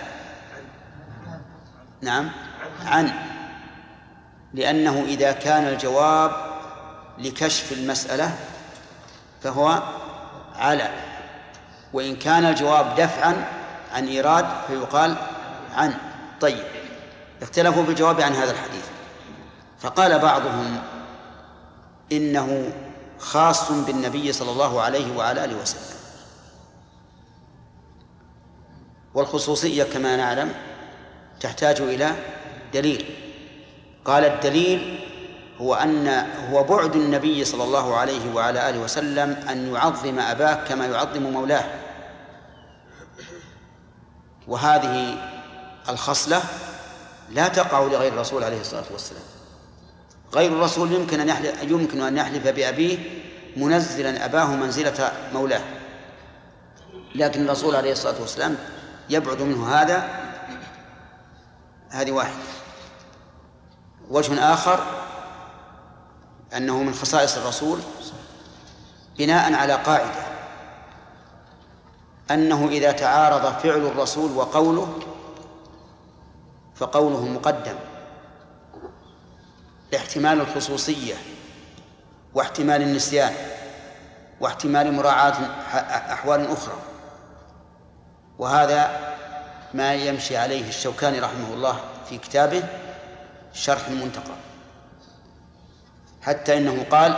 نعم، عن، لأنه إذا كان الجواب لكشف المسألة فهو على، وإن كان الجواب دفعا عن إيراد فيقال عن. طيب، اختلفوا في الجواب عن هذا الحديث، فقال بعضهم إنه خاص بالنبي صلى الله عليه وعلى آله وسلم، والخصوصية كما نعلم تحتاج إلى دليل. قال: الدليل هو أن هو بعد النبي صلى الله عليه وعلى آله وسلم أن يعظم أباه كما يعظم مولاه، وهذه الخصلة لا تقع لغير الرسول عليه الصلاة والسلام. غير الرسول يمكن أن يحلف, يمكن أن يحلف بأبيه منزلا أباه منزلة مولاه، لكن الرسول عليه الصلاة والسلام يبعد منه هذا. هذه واحدة. وجه آخر أنه من خصائص الرسول بناء على قاعدة أنه إذا تعارض فعل الرسول وقوله فقوله مقدم لاحتمال الخصوصية واحتمال النسيان واحتمال مراعاة أحوال أخرى. وهذا ما يمشي عليه الشوكاني رحمه الله في كتابه شرح المنتقى، حتى إنه قال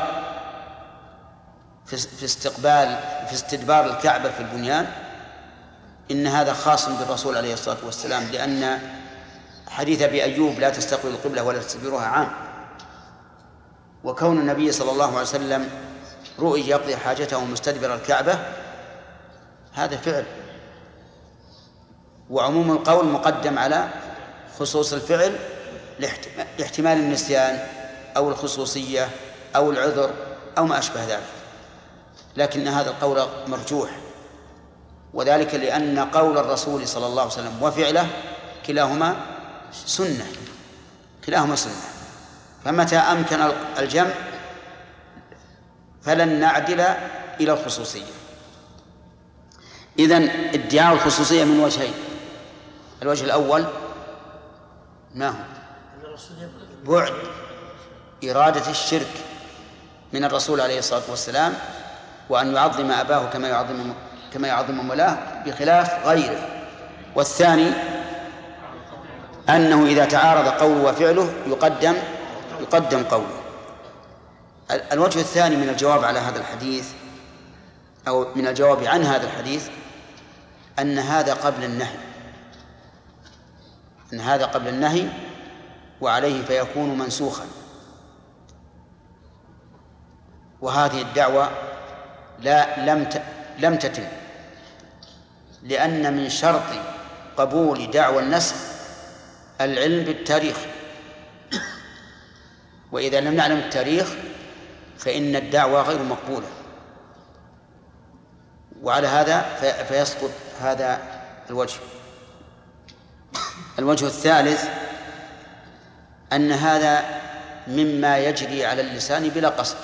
في استقبال في استدبار الكعبة في البنيان إن هذا خاص بالرسول عليه الصلاة والسلام، لأن حديث أبي أيوب لا تستقبل القبلة ولا تستدبرها عام، وكون النبي صلى الله عليه وسلم رؤي يقضي حاجته مستدبر الكعبة هذا فعل، وعموم القول مقدم على خصوص الفعل لاحتمال النسيان أو الخصوصية أو العذر أو ما أشبه ذلك. لكن هذا القول مرجوح، وذلك لأن قول الرسول صلى الله عليه وسلم وفعله كلاهما سنة كلاهما سنة فمتى أمكن الجمع فلن نعدل إلى الخصوصية. إذن ادعاء الخصوصية من وجهين. الوجه الأول ما هو؟ بعد إرادة الشرك من الرسول عليه الصلاة والسلام، وأن يعظم أباه كما يعظم كما يعظم مولاه بخلاف غيره. والثاني أنه إذا تعارض قوله وفعله يقدم يقدم قوله. الوجه الثاني من الجواب على هذا الحديث أو من الجواب عن هذا الحديث أن هذا قبل النهي أن هذا قبل النهي وعليه فيكون منسوخا. وهذه الدعوة لا لم لم تتم، لأن من شرط قبول دعوى النسخ العلم بالتاريخ، وإذا لم نعلم التاريخ فإن الدعوة غير مقبولة، وعلى هذا فيسقط هذا الوجه. الوجه الثالث أن هذا مما يجري على اللسان بلا قصد،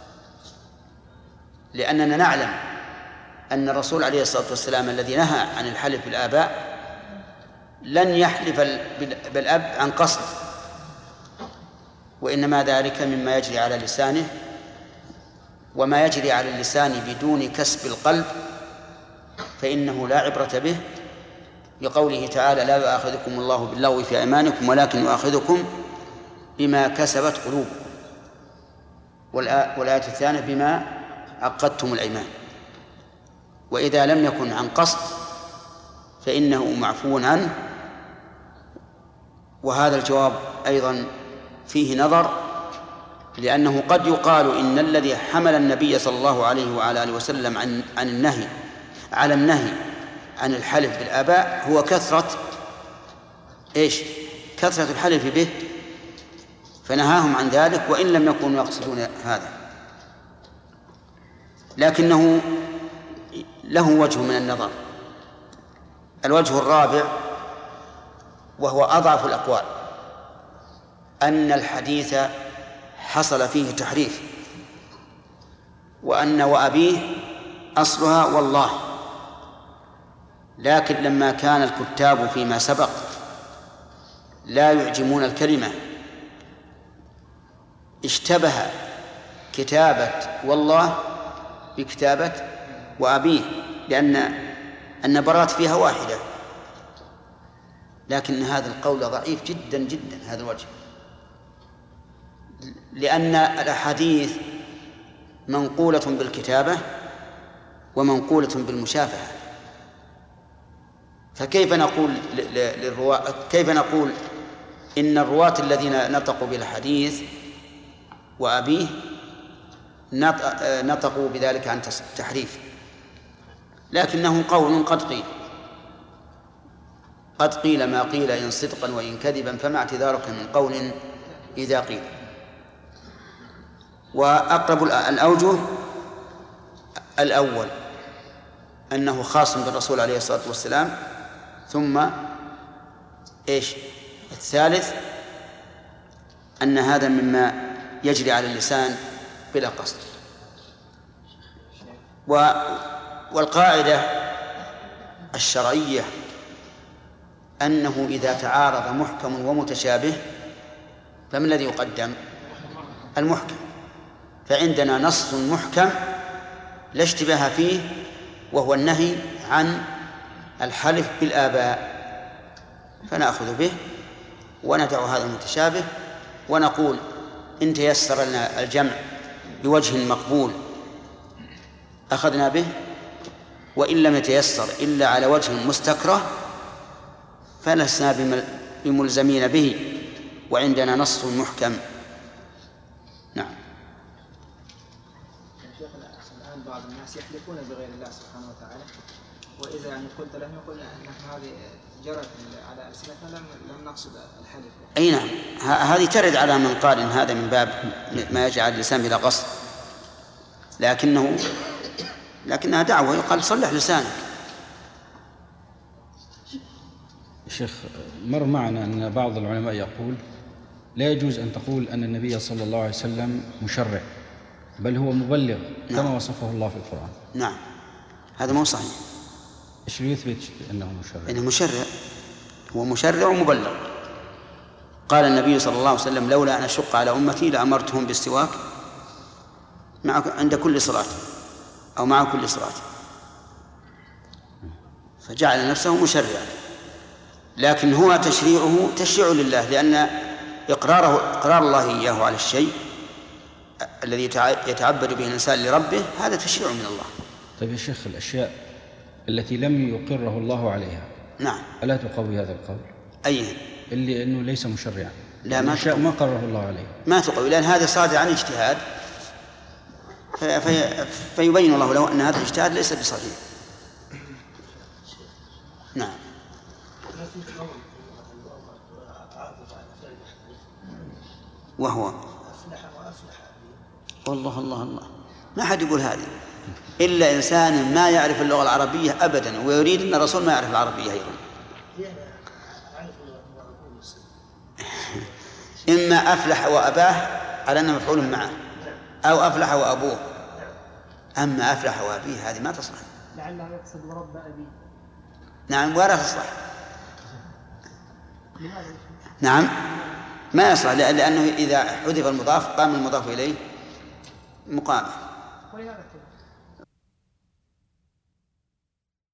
لأننا نعلم أن الرسول عليه الصلاة والسلام الذي نهى عن الحلف بالآباء لن يحلف بالأب عن قصد، وإنما ذلك مما يجري على لسانه، وما يجري على اللسان بدون كسب القلب فإنه لا عبرة به، لقوله تعالى لا يؤاخذكم الله باللغو في أيمانكم ولكن يؤاخذكم بما كسبت قلوبكم، والآية الثانية بما عقدتم الأيمان. وإذا لم يكن عن قصد فإنه معفو عنه. وهذا الجواب أيضا فيه نظر، لأنه قد يقال إن الذي حمل النبي صلى الله عليه وعلى آله وسلم عن عن النهي على النهي عن الحلف بالآباء هو كثرة إيش؟ كثرة الحلف به، فنهاهم عن ذلك وإن لم يكونوا يقصدون هذا. لكنه له وجه من النظر. الوجه الرابع وهو أضعف الأقوال أن الحديث حصل فيه تحريف، وأن وأبيه أصلها والله، لكن لما كان الكتاب فيما سبق لا يعجمون الكلمة اشتبه كتابة والله بكتابة وأبيه، لأن النبرات فيها واحدة. لكن هذا القول ضعيف جدا جدا هذا الوجه، لأن الأحاديث منقولة بالكتابة ومنقولة بالمشافهة، فكيف نقول للرواة كيف نقول إن الرواة الذين نطقوا بالحديث وأبيه نطقوا بذلك عن تحريف؟ لكنه قول قد قيل قد قيل ما قيل إن صدقا وإن كذبا فما اعتذارك من قول إذا قيل. وأقرب الأوجه الأول أنه خاص بالرسول عليه الصلاة والسلام، ثم إيش الثالث أن هذا مما يجري على اللسان بلا قصد. والقاعدة الشرعية أنه إذا تعارض محكم ومتشابه فما الذي يقدم؟ المحكم. فعندنا نص محكم لا اشتباه فيه وهو النهي عن الحلف بالآباء، فنأخذ به وندع هذا المتشابه ونقول إن تيسر لنا الجمع بوجه مقبول أخذنا به، وإن لم يتيسر إلا على وجه مستكره فلسنا بملزمين به، وعندنا نص محكم. نعم. الآن بعض الناس يحلفون بغير الله سبحانه وتعالى، وإذا يعني قلت لهم يقول نحن هذه جرت على ألسنتنا لم لم نقصد الحلف. أي نعم، هذه ترد على من قال إن هذا من باب ما يجعل اللسان بلا قصد، لكنه لكنها دعوة يقال صلح لسانك شيخ، مر معنا أن بعض العلماء يقول لا يجوز أن تقول أن النبي صلى الله عليه وسلم مشرع، بل هو مبلغ كما نعم. وصفه الله في القرآن. نعم، هذا مو صحيح. إيش يثبت أنه مشرع؟ إنه مشرع، هو مشرع ومبلغ. قال النبي صلى الله عليه وسلم: لولا أن أشق على أمتي لأمرتهم بالسواك مع عند كل صلاة أو مع كل صلاة، فجعل نفسه مشرعا. لكن هو تشريعه تشريع لله، لأن إقراره إقرار الله إياه على الشيء الذي يتعبد به الإنسان لربه هذا تشريع من الله. طيب يا شيخ، الأشياء التي لم يقره الله عليها نعم، ألا تقوي هذا القول؟ أيه؟ اللي أنه ليس مشرعا، لا، ما أشياء ما قرره الله عليها ما تقوي، لأن هذا صادر عن اجتهاد، في في فيبين الله له أن هذا الاجتهاد ليس بصحيح. نعم. وهو والله الله الله ما حد يقول هذه إلا إنسان ما يعرف اللغة العربية أبدا ويريد أن الرسول ما يعرف العربية أيضا. إما أفلح وأباه على أنه مفعول معه، أو أفلح وأبوه. أما أفلح وأبيه هذه ما تصلح. لعله يقصد ورب أبي. نعم، ولا تصلح. نعم، ما يصلح، لأنه إذا حذف المضاف قام المضاف إليه مقامه. ولهذا